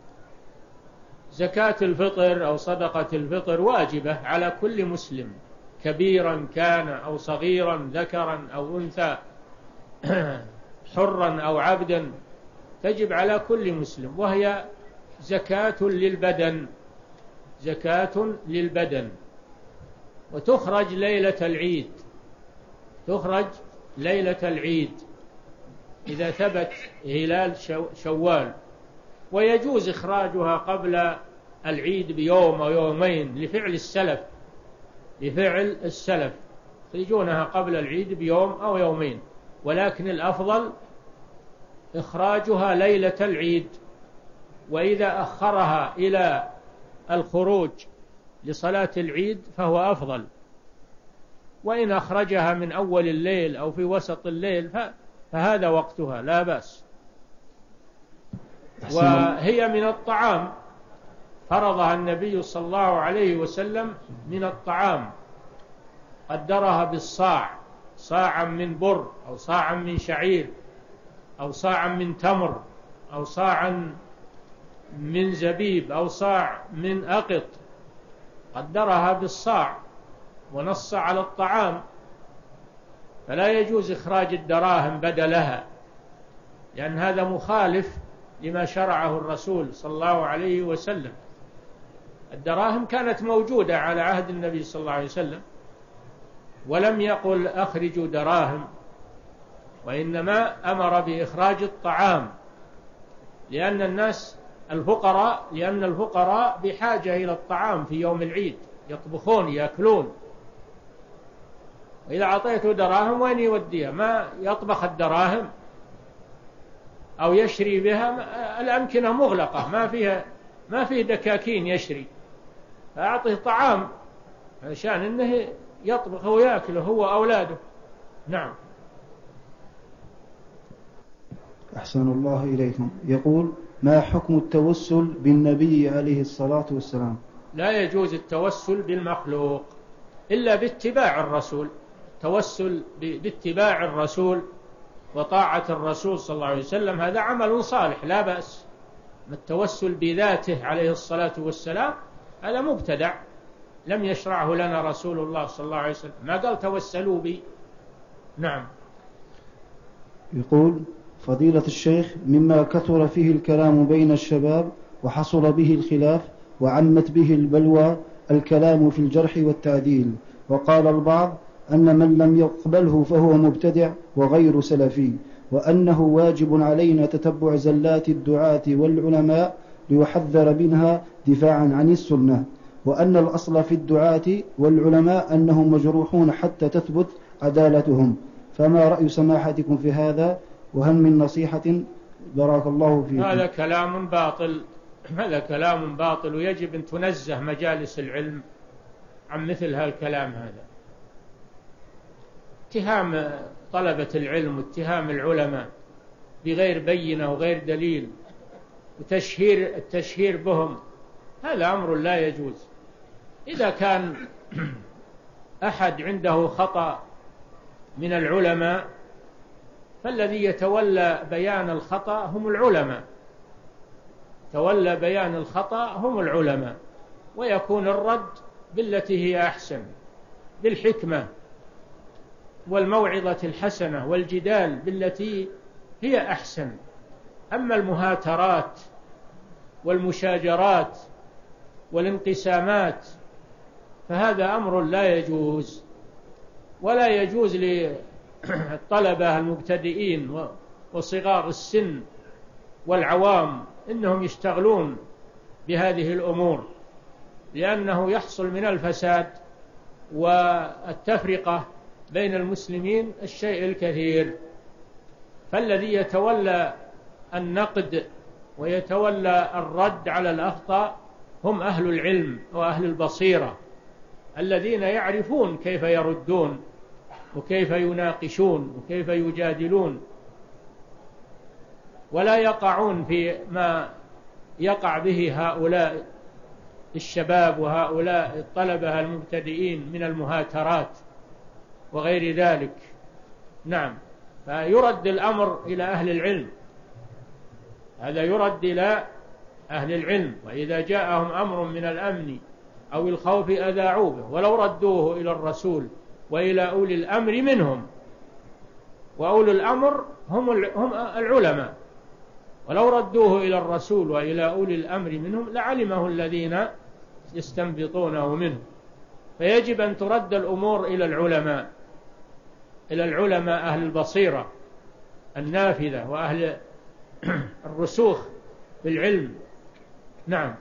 زكاة الفطر أو صدقة الفطر واجبة على كل مسلم كبيرا كان أو صغيرا، ذكرا أو أنثى، حرا أو عبدا، تجب على كل مسلم، وهي زكاة للبدن، زكاة للبدن، وتخرج ليلة العيد، تخرج ليلة العيد إذا ثبت هلال شوال، ويجوز إخراجها قبل العيد بيوم أو يومين لفعل السلف، لفعل السلف يخرجونها قبل العيد بيوم أو يومين، ولكن الأفضل إخراجها ليلة العيد، وإذا أخرها إلى الخروج لصلاة العيد فهو أفضل، وإن أخرجها من أول الليل أو في وسط الليل فهذا وقتها لا بأس. وهي من الطعام، فرضها النبي صلى الله عليه وسلم من الطعام، قدرها بالصاع، صاعا من بر أو صاعا من شعير أو صاعا من تمر أو صاعا من زبيب أو صاع من أقط، قدرها بالصاع ونص على الطعام، فلا يجوز إخراج الدراهم بدلها، لأن هذا مخالف لما شرعه الرسول صلى الله عليه وسلم. الدراهم كانت موجودة على عهد النبي صلى الله عليه وسلم، ولم يقل أخرجوا دراهم، وإنما أمر بإخراج الطعام، لأن الناس الفقراء لأن الفقراء بحاجة إلى الطعام في يوم العيد، يطبخون يأكلون، وإذا أعطيته دراهم وين يوديها؟ ما يطبخ الدراهم أو يشري بها، الأمكنة مغلقة ما فيها ما فيه دكاكين يشري، فأعطيه طعام عشان إنه يطبخ ويأكله هو وأولاده. نعم. أحسن الله إليكم. يقول: ما حكم التوسل بالنبي عليه الصلاة والسلام؟ لا يجوز التوسل بالمخلوق إلا باتباع الرسول، التوسل باتباع الرسول وطاعة الرسول صلى الله عليه وسلم هذا عمل صالح لا بأس. التوسل بذاته عليه الصلاة والسلام هذا مبتدع لم يشرعه لنا رسول الله صلى الله عليه وسلم، ما قال توسلوا بي. نعم. يقول: فضيلة الشيخ، مما كثر فيه الكلام بين الشباب وحصل به الخلاف وعمت به البلوى الكلام في الجرح والتعديل، وقال البعض أن من لم يقبله فهو مبتدع وغير سلفي، وأنه واجب علينا تتبع زلات الدعاة والعلماء ليحذر منها دفاعا عن السنة، وأن الأصل في الدعاة والعلماء أنهم مجروحون حتى تثبت عدالتهم، فما رأي سماحتكم في هذا؟ وهل من نصيحة؟ بارك الله فيكم. هذا كلام باطل، هذا كلام باطل، ويجب أن تنزه مجالس العلم عن مثل هالكلام هذا. اتهام طلبة العلم واتهام العلماء بغير بينة وغير دليل وتشهير التشهير بهم هذا أمر لا يجوز. إذا كان أحد عنده خطأ من العلماء فالذي يتولى بيان الخطأ هم العلماء، تولى بيان الخطأ هم العلماء، ويكون الرد بالتي هي أحسن بالحكمة والموعظة الحسنة والجدال بالتي هي أحسن. أما المهاترات والمشاجرات والانقسامات فهذا أمر لا يجوز، ولا يجوز للطلبة المبتدئين وصغار السن والعوام إنهم يشتغلون بهذه الأمور، لأنه يحصل من الفساد والتفرقة بين المسلمين الشيء الكثير. فالذي يتولى النقد ويتولى الرد على الأخطاء هم أهل العلم وأهل البصيرة الذين يعرفون كيف يردون وكيف يناقشون وكيف يجادلون، ولا يقعون في ما يقع به هؤلاء الشباب وهؤلاء الطلبة المبتدئين من المهاترات وغير ذلك. نعم. فيرد الأمر إلى أهل العلم، هذا يرد إلى أهل العلم، وإذا جاءهم أمر من الأمن أو الخوف أذاعوا به ولو ردوه إلى الرسول وإلى أولي الأمر منهم، وأولي الأمر هم العلماء، ولو ردوه إلى الرسول وإلى أولي الأمر منهم لعلمه الذين يستنبطونه منه. فيجب أن ترد الأمور إلى العلماء، إلى العلماء أهل البصيرة النافذة وأهل الرسوخ في العلم. نعم.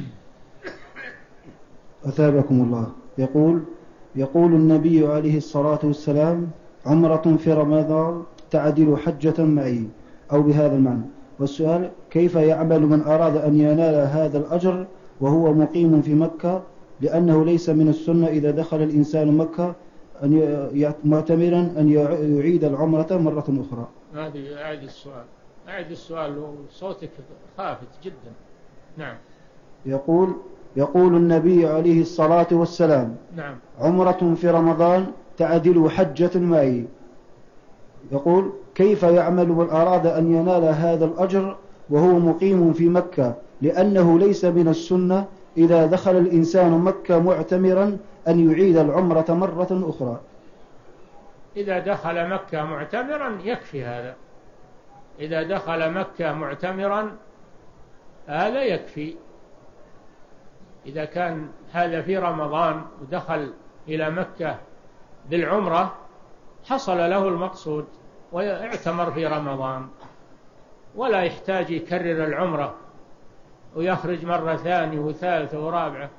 أثابكم الله. يقول يقول النبي عليه الصلاة والسلام: عمرة في رمضان تعدل حجة معي، أو بهذا المعنى. والسؤال: كيف يعمل من أراد أن ينال هذا الأجر وهو مقيم في مكة، لأنه ليس من السنة إذا دخل الإنسان مكة أن معتمرا أن يعيد العمرة مرة أخرى؟ هذه أعد السؤال أعد السؤال وصوتك خافت جدا. نعم. يقول يقول النبي عليه الصلاة والسلام: نعم. عمرة في رمضان تعدل حجة معي. يقول: كيف يعمل من أراد أن ينال هذا الأجر وهو مقيم في مكة، لأنه ليس من السنة إذا دخل الإنسان مكة معتمرا أن يعيد العمرة مرة أخرى؟ إذا دخل مكة معتمرا يكفي هذا. إذا دخل مكة معتمرا هذا يكفي. إذا كان هذا في رمضان ودخل إلى مكة بالعمرة حصل له المقصود واعتمر في رمضان، ولا يحتاج يكرر العمرة ويخرج مرة ثانية وثالثة ورابعة.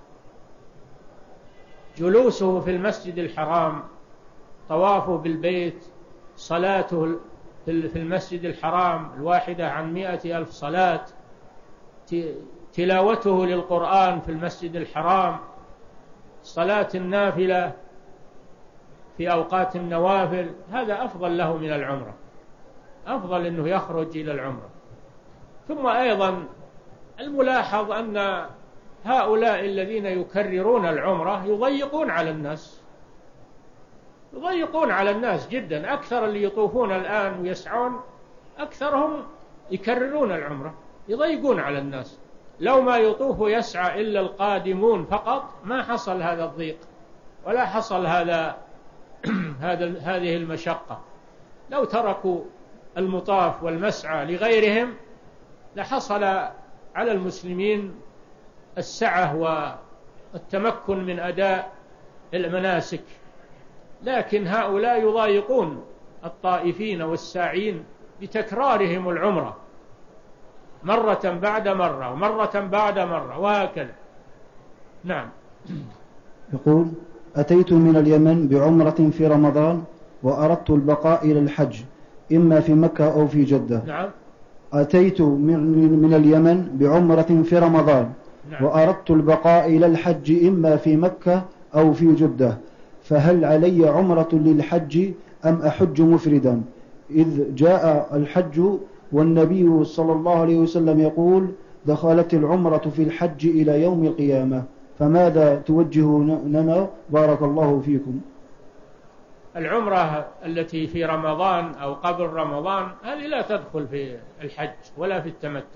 جلوسه في المسجد الحرام، طوافه بالبيت، صلاته في المسجد الحرام الواحدة عن مئة ألف صلاة، تلاوته للقرآن في المسجد الحرام، صلاة النافلة في أوقات النوافل، هذا أفضل له من العمرة، أفضل أنه يخرج إلى العمرة. ثم أيضا الملاحظ أن هؤلاء الذين يكررون العمرة يضيقون على الناس، يضيقون على الناس جدا. أكثر اللي يطوفون الآن ويسعون أكثرهم يكررون العمرة، يضيقون على الناس. لو ما يطوف ويسعى إلا القادمون فقط ما حصل هذا الضيق ولا حصل هذا هذا هذه المشقة. لو تركوا المطاف والمسعى لغيرهم لحصل على المسلمين السعة والتمكن من أداء المناسك، لكن هؤلاء يضايقون الطائفين والساعين بتكرارهم العمرة مرة بعد مرة ومرة بعد مرة وهكذا. نعم. يقول: أتيت من اليمن بعمرة في رمضان وأردت البقاء إلى الحج إما في مكة أو في جدة. نعم. أتيت من اليمن بعمرة في رمضان. نعم. وأردت البقاء إلى الحج إما في مكة أو في جدة، فهل علي عمرة للحج أم أحج مفردا؟ إذ جاء الحج والنبي صلى الله عليه وسلم يقول: دخلت العمرة في الحج إلى يوم القيامة، فماذا توجهوننا بارك الله فيكم؟ العمرة التي في رمضان أو قبل رمضان هذه لا تدخل في الحج ولا في التمتع.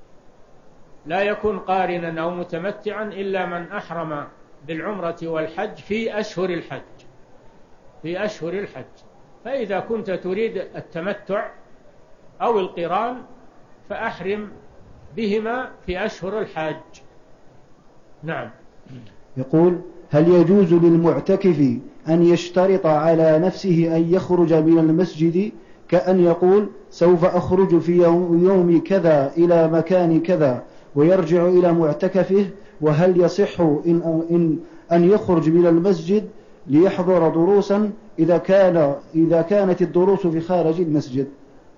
لا يكون قارنا أو متمتعا إلا من أحرم بالعمرة والحج في أشهر الحج، في أشهر الحج. فإذا كنت تريد التمتع أو القران فأحرم بهما في أشهر الحج. نعم. يقول: هل يجوز للمعتكف أن يشترط على نفسه أن يخرج من المسجد، كأن يقول: سوف أخرج في يوم, يوم كذا إلى مكان كذا، ويرجع إلى معتكفه؟ وهل يصح إن, إن أن يخرج من المسجد ليحضر دروسا إذا كان إذا كانت الدروس في خارج المسجد؟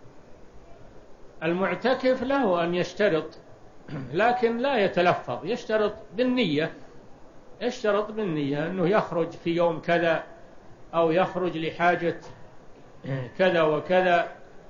المعتكف له أن يشترط، لكن لا يتلفظ، يشترط بالنية، يشترط بالنية أنه يخرج في يوم كذا أو يخرج لحاجة كذا وكذا.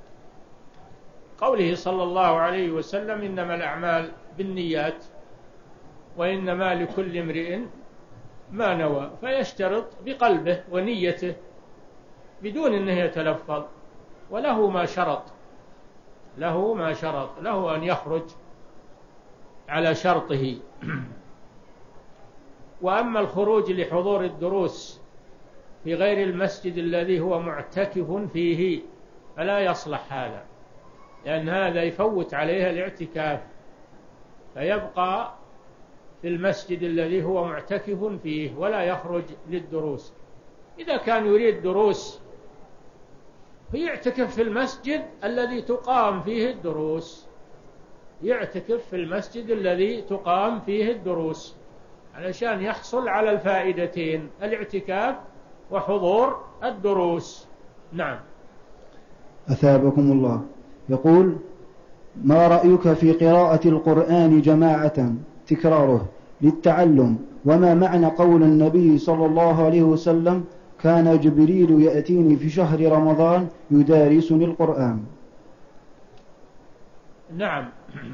قوله صلى الله عليه وسلم: إنما الأعمال بالنيات وإنما لكل امرئ ما نوى. فيشترط بقلبه ونيته بدون أنه يتلفظ، وله ما شرط، له ما شرط، له أن يخرج على شرطه. وأما الخروج لحضور الدروس في غير المسجد الذي هو معتكف فيه فلا يصلح هذا، لأن هذا يفوت عليها الاعتكاف، فيبقى في المسجد الذي هو معتكف فيه ولا يخرج للدروس. إذا كان يريد دروس فيعتكف في المسجد الذي تقام فيه الدروس، يعتكف في المسجد الذي تقام فيه الدروس علشان يحصل على الفائدتين: الاعتكاف وحضور الدروس. نعم. أثابكم الله. يقول: ما رأيك في قراءة القرآن جماعة تكراره للتعلم؟ وما معنى قول النبي صلى الله عليه وسلم: كان جبريل يأتيني في شهر رمضان يدارسني القرآن. نعم،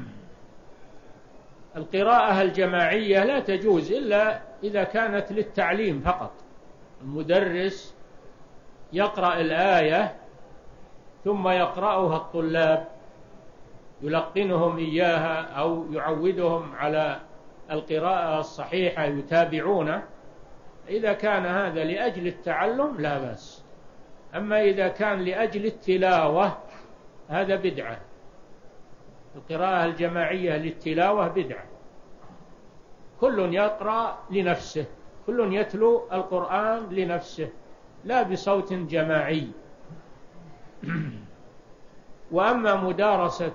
القراءة الجماعية لا تجوز إلا إذا كانت للتعليم فقط. المدرس يقرأ الآية ثم يقرأها الطلاب، يلقنهم إياها أو يعودهم على القراءة الصحيحة يتابعونه. إذا كان هذا لأجل التعلم لا بأس، أما إذا كان لأجل التلاوة هذا بدعة. القراءة الجماعية للتلاوة بدعة. كل يقرأ لنفسه، كل يتلو القرآن لنفسه لا بصوت جماعي. وأما مدارسة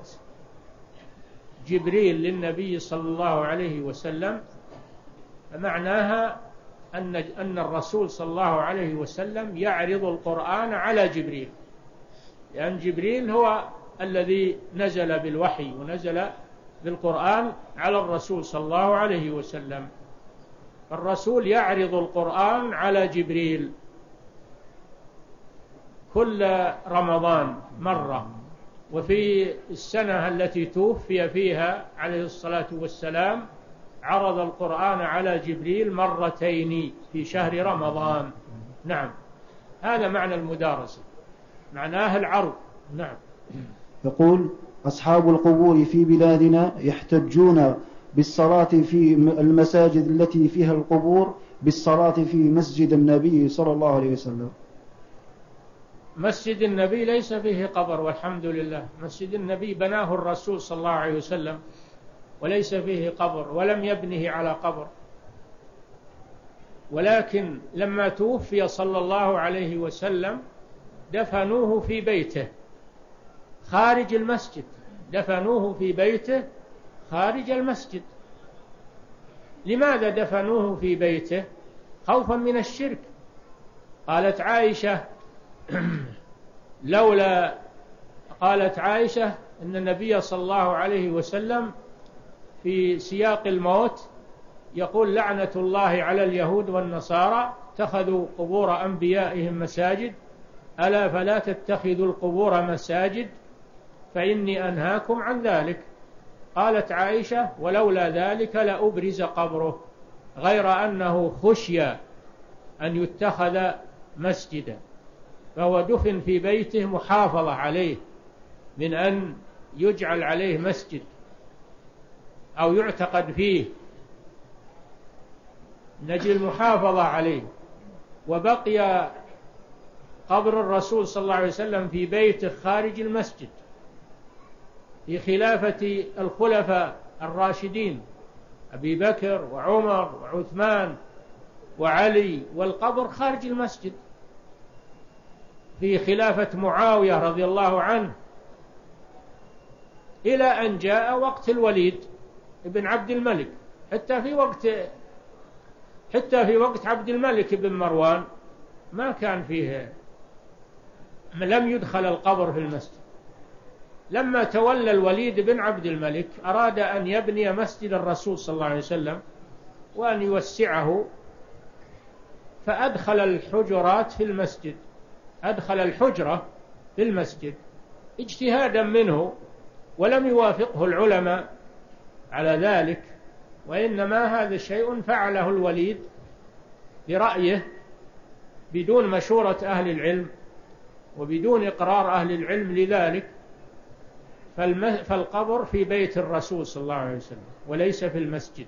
جبريل للنبي صلى الله عليه وسلم فمعناها أن أن الرسول صلى الله عليه وسلم يعرض القرآن على جبريل، لأن جبريل هو الذي نزل بالوحي ونزل بالقرآن على الرسول صلى الله عليه وسلم. الرسول يعرض القرآن على جبريل كل رمضان مرة، وفي السنة التي توفي فيها عليه الصلاة والسلام عرض القرآن على جبريل مرتين في شهر رمضان. نعم، هذا معنى المدارسة، معناه العرض. نعم. يقول: أصحاب القبور في بلادنا يحتجون بالصلاة في المساجد التي فيها القبور بالصلاة في مسجد النبي صلى الله عليه وسلم. مسجد النبي ليس فيه قبر والحمد لله. مسجد النبي بناه الرسول صلى الله عليه وسلم وليس فيه قبر ولم يبنه على قبر، ولكن لما توفي صلى الله عليه وسلم دفنوه في بيته خارج المسجد، دفنوه في بيته خارج المسجد. لماذا دفنوه في بيته؟ خوفا من الشرك. قالت عائشة لولا قالت عائشة أن النبي صلى الله عليه وسلم في سياق الموت يقول: لعنة الله على اليهود والنصارى اتخذوا قبور أنبيائهم مساجد، ألا فلا تتخذوا القبور مساجد فإني أنهاكم عن ذلك. قالت عائشة: ولولا ذلك لأبرز قبره، غير أنه خشي أن يتخذ مسجدا، فهو دفن في بيته محافظة عليه من أن يجعل عليه مسجد أو يعتقد فيه، نجي المحافظة عليه. وبقي قبر الرسول صلى الله عليه وسلم في بيته خارج المسجد في خلافة الخلفاء الراشدين أبي بكر وعمر وعثمان وعلي، والقبر خارج المسجد في خلافة معاوية رضي الله عنه، إلى أن جاء وقت الوليد ابن عبد الملك. حتى في وقت حتى في وقت عبد الملك بن مروان ما كان فيه، لم يدخل القبر في المسجد. لما تولى الوليد بن عبد الملك أراد أن يبني مسجد الرسول صلى الله عليه وسلم وأن يوسعه، فأدخل الحجرات في المسجد، أدخل الحجرة في المسجد اجتهادا منه، ولم يوافقه العلماء على ذلك، وإنما هذا شيء فعله الوليد برأيه بدون مشورة أهل العلم وبدون إقرار أهل العلم لذلك. فالقبر في بيت الرسول صلى الله عليه وسلم وليس في المسجد.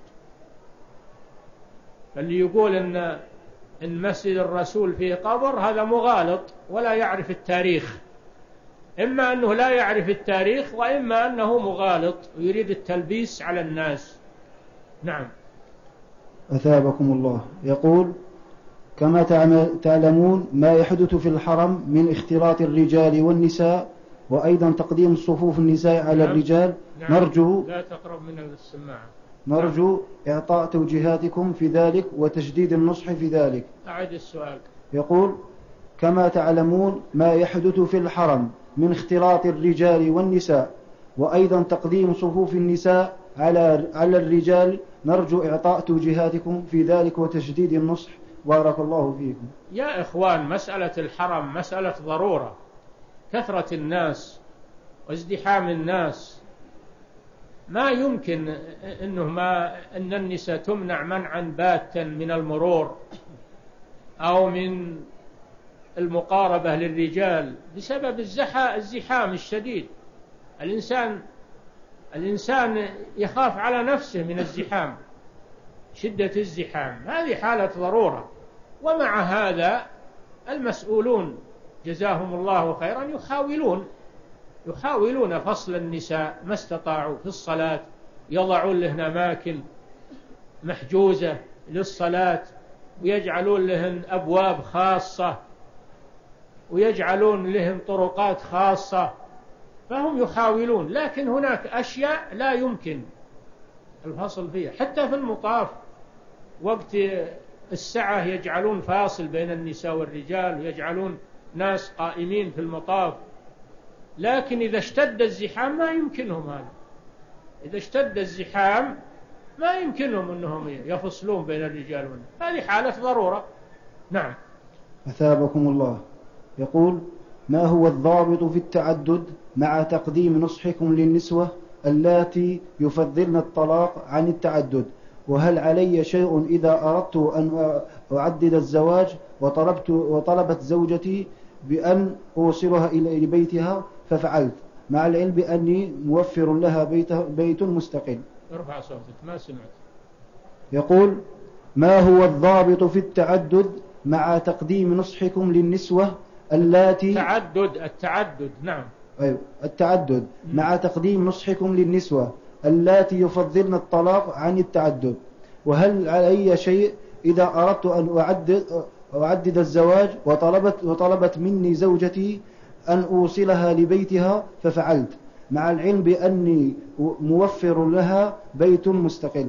فاللي يقول أن إن مسجد الرسول فيه قبر هذا مغالط ولا يعرف التاريخ، إما أنه لا يعرف التاريخ وإما أنه مغالط ويريد التلبيس على الناس. نعم. أثابكم الله. يقول: كما تعلمون ما يحدث في الحرم من اختلاط الرجال والنساء، وأيضا تقديم صفوف النساء على نعم. الرجال. نعم. نرجو لا تقرب من السماعة. نرجو إعطاء توجيهاتكم في ذلك وتشديد النصح في ذلك. أعد السؤال. يقول: كما تعلمون ما يحدث في الحرم من اختلاط الرجال والنساء، وأيضا تقديم صفوف النساء على على الرجال. نرجو إعطاء توجيهاتكم في ذلك وتشديد النصح بارك الله فيكم. يا إخوان، مسألة الحرم مسألة ضرورة. كثرة الناس وازدحام الناس ما يمكن إنه ما إن النساء تمنع منعا باتا من المرور أو من المقاربة للرجال بسبب الزحام الشديد. الإنسان الإنسان يخاف على نفسه من الزحام، شدة الزحام، هذه حالة ضرورة. ومع هذا المسؤولون جزاهم الله خيرا يحاولون يحاولون فصل النساء ما استطاعوا في الصلاة، يضعون لهن أماكن محجوزة للصلاة، ويجعلون لهن أبواب خاصة، ويجعلون لهم طرقات خاصة، فهم يحاولون. لكن هناك أشياء لا يمكن الفصل فيها، حتى في المطاف وقت الساعة يجعلون فاصل بين النساء والرجال، ويجعلون ناس قائمين في المطاف. لكن إذا اشتد الزحام ما يمكنهم هذا، إذا اشتد الزحام ما يمكنهم أنهم يفصلون بين الرجال والنساء، هذه حالة ضرورة. نعم. أثابكم الله. يقول: ما هو الضابط في التعدد مع تقديم نصحكم للنسوة اللاتي يفضلن الطلاق عن التعدد؟ وهل علي شيء إذا أردت أن أعدد الزواج وطلبت وطلبت زوجتي بأن أوصلها إلى بيتها ففعلت، مع العلم بأني موفر لها بيت, بيت مستقل؟ ارفع صوتك، ما سمعت. يقول: ما هو الضابط في التعدد مع تقديم نصحكم للنسوة اللاتي تعدد التعدد نعم أيوة التعدد مع تقديم نصحكم للنسوة اللاتي يفضلن الطلاق عن التعدد، وهل علي شيء إذا أردت أن أعدد, أعدد الزواج وطلبت, وطلبت مني زوجتي أن أوصلها لبيتها ففعلت، مع العلم بأني موفر لها بيت مستقل؟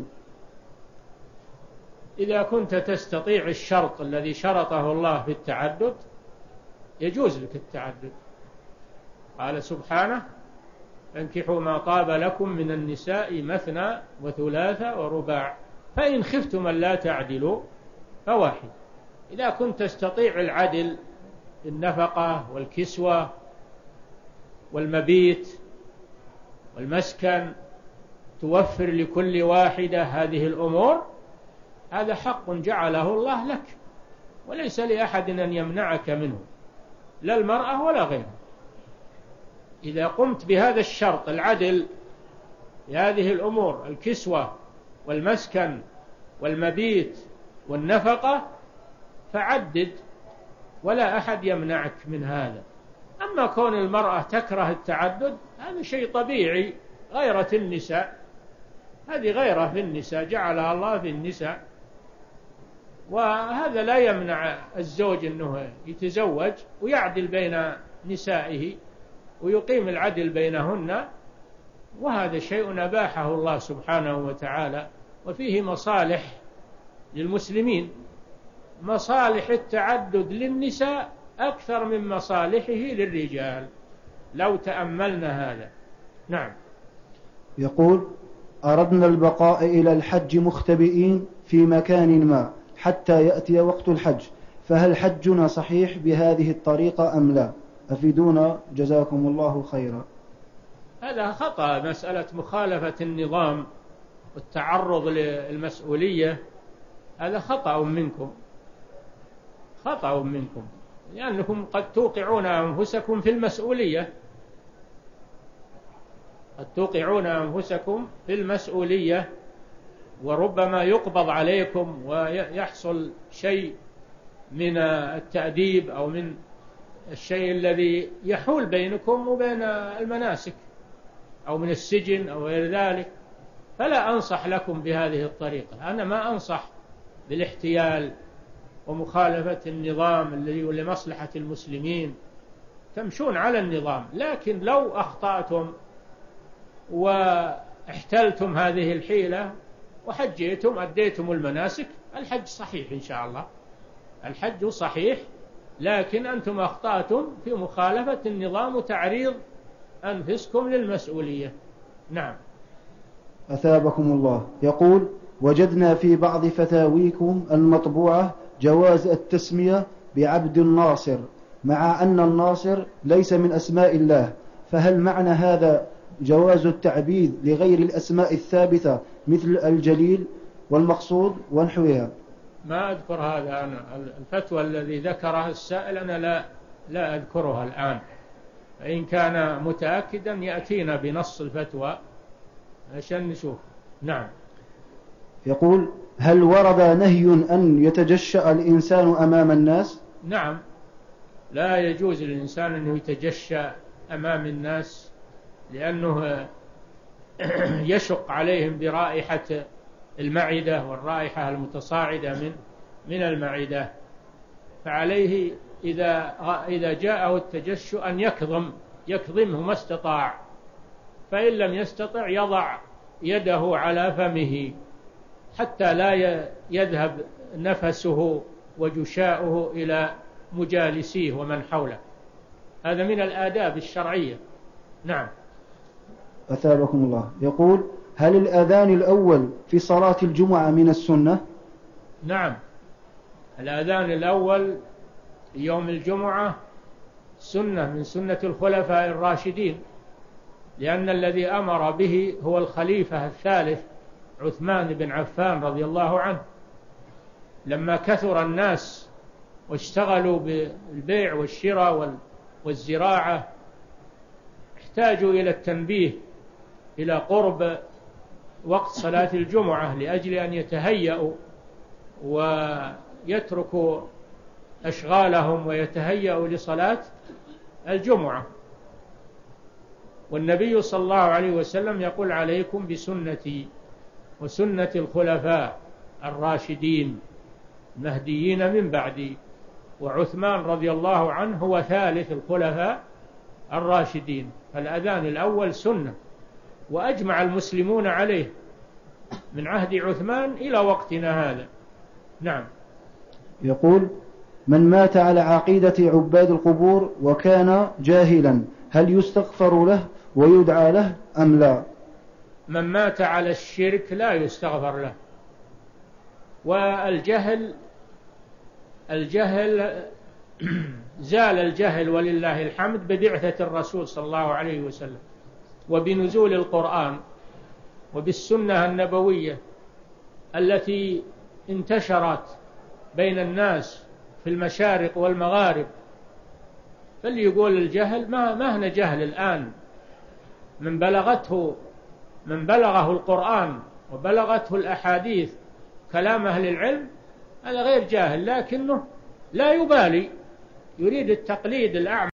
إذا كنت تستطيع الشرط الذي شرطه الله في التعدد يجوز لك التعدد. قال سبحانه: فانكحوا ما طاب لكم من النساء مثنى وثلاث ورباع فإن خفتم ألا تعدلوا فواحد. إذا كنت تستطيع العدل النفقة والكسوة والمبيت والمسكن، توفر لكل واحدة هذه الأمور، هذا حق جعله الله لك، وليس لأحد أن يمنعك منه، لا المرأة ولا غيرها. إذا قمت بهذا الشرط العدل بهذه الأمور، الكسوة والمسكن والمبيت والنفقة، فعدد ولا أحد يمنعك من هذا. أما كون المرأة تكره التعدد هذا شيء طبيعي، غيرة النساء، هذه غيرة في النساء جعلها الله في النساء، وهذا لا يمنع الزوج أنه يتزوج ويعدل بين نسائه ويقيم العدل بينهن، وهذا شيء أباحه الله سبحانه وتعالى، وفيه مصالح للمسلمين. مصالح التعدد للنساء أكثر من مصالحه للرجال لو تأملنا هذا. نعم. يقول: أردنا البقاء إلى الحج مختبئين في مكان ما حتى يأتي وقت الحج، فهل حجنا صحيح بهذه الطريقة أم لا؟ أفيدونا جزاكم الله خيرا. هذا خطأ، مسألة مخالفة النظام والتعرض للمسؤولية، هذا خطأ منكم، خطأ منكم، لأنكم قد توقعون أنفسكم في المسؤولية، قد توقعون أنفسكم في المسؤولية، وربما يقبض عليكم ويحصل شيء من التأديب أو من الشيء الذي يحول بينكم وبين المناسك، أو من السجن أو غير ذلك. فلا أنصح لكم بهذه الطريقة. أنا ما أنصح بالاحتيال ومخالفة النظام الذي لمصلحة المسلمين، تمشون على النظام. لكن لو أخطأتم واحتلتم هذه الحيلة وحجيتم أديتم المناسك، الحج صحيح إن شاء الله، الحج صحيح، لكن أنتم أخطأتم في مخالفة النظام وتعريض أنفسكم للمسؤولية. نعم. أثابكم الله. يقول: وجدنا في بعض فتاويكم المطبوعة جواز التسمية بعبد الناصر مع أن الناصر ليس من أسماء الله، فهل معنى هذا جواز التعبيد لغير الأسماء الثابتة مثل الجليل والمقصود ونحوها؟ ما أذكر هذا أنا، الفتوى الذي ذكرها السائل أنا لا لا أذكرها الآن، فإن كان متأكدا يأتينا بنص الفتوى عشان نشوف. نعم. يقول: هل ورد نهي أن يتجشأ الإنسان أمام الناس؟ نعم، لا يجوز للإنسان أنه يتجشأ أمام الناس، لأنه يشق عليهم برائحة المعدة والرائحة المتصاعدة من من المعدة، فعليه إذا إذا جاءه التجشؤ أن يكظم يكظمه ما استطاع، فإن لم يستطع يضع يده على فمه حتى لا يذهب نفسه وجشاؤه إلى مجالسيه ومن حوله. هذا من الآداب الشرعية. نعم. أثابكم الله. يقول: هل الأذان الأول في صلاة الجمعة من السنة؟ نعم، الأذان الأول يوم الجمعة سنة من سنة الخلفاء الراشدين، لأن الذي أمر به هو الخليفة الثالث عثمان بن عفان رضي الله عنه، لما كثر الناس واشتغلوا بالبيع والشراء والزراعة احتاجوا إلى التنبيه إلى قرب وقت صلاة الجمعة لأجل أن يتهيأوا ويتركوا أشغالهم ويتهيأوا لصلاة الجمعة. والنبي صلى الله عليه وسلم يقول: عليكم بسنتي وسنة الخلفاء الراشدين المهديين من بعدي. وعثمان رضي الله عنه هو ثالث الخلفاء الراشدين، فالأذان الأول سنة، وأجمع المسلمون عليه من عهد عثمان إلى وقتنا هذا. نعم. يقول: من مات على عقيدة عباد القبور وكان جاهلا هل يستغفر له ويدعى له أم لا؟ من مات على الشرك لا يستغفر له، والجهل الجهل زال الجهل ولله الحمد ببعثة الرسول صلى الله عليه وسلم وبنزول القرآن وبالسنة النبوية التي انتشرت بين الناس في المشارق والمغارب. فاللي يقول الجهل ما ما هنا جهل الآن، من بلغته من بلغه القرآن وبلغته الأحاديث كلام أهل العلم هذا غير جاهل، لكنه لا يبالي، يريد التقليد الأعمى.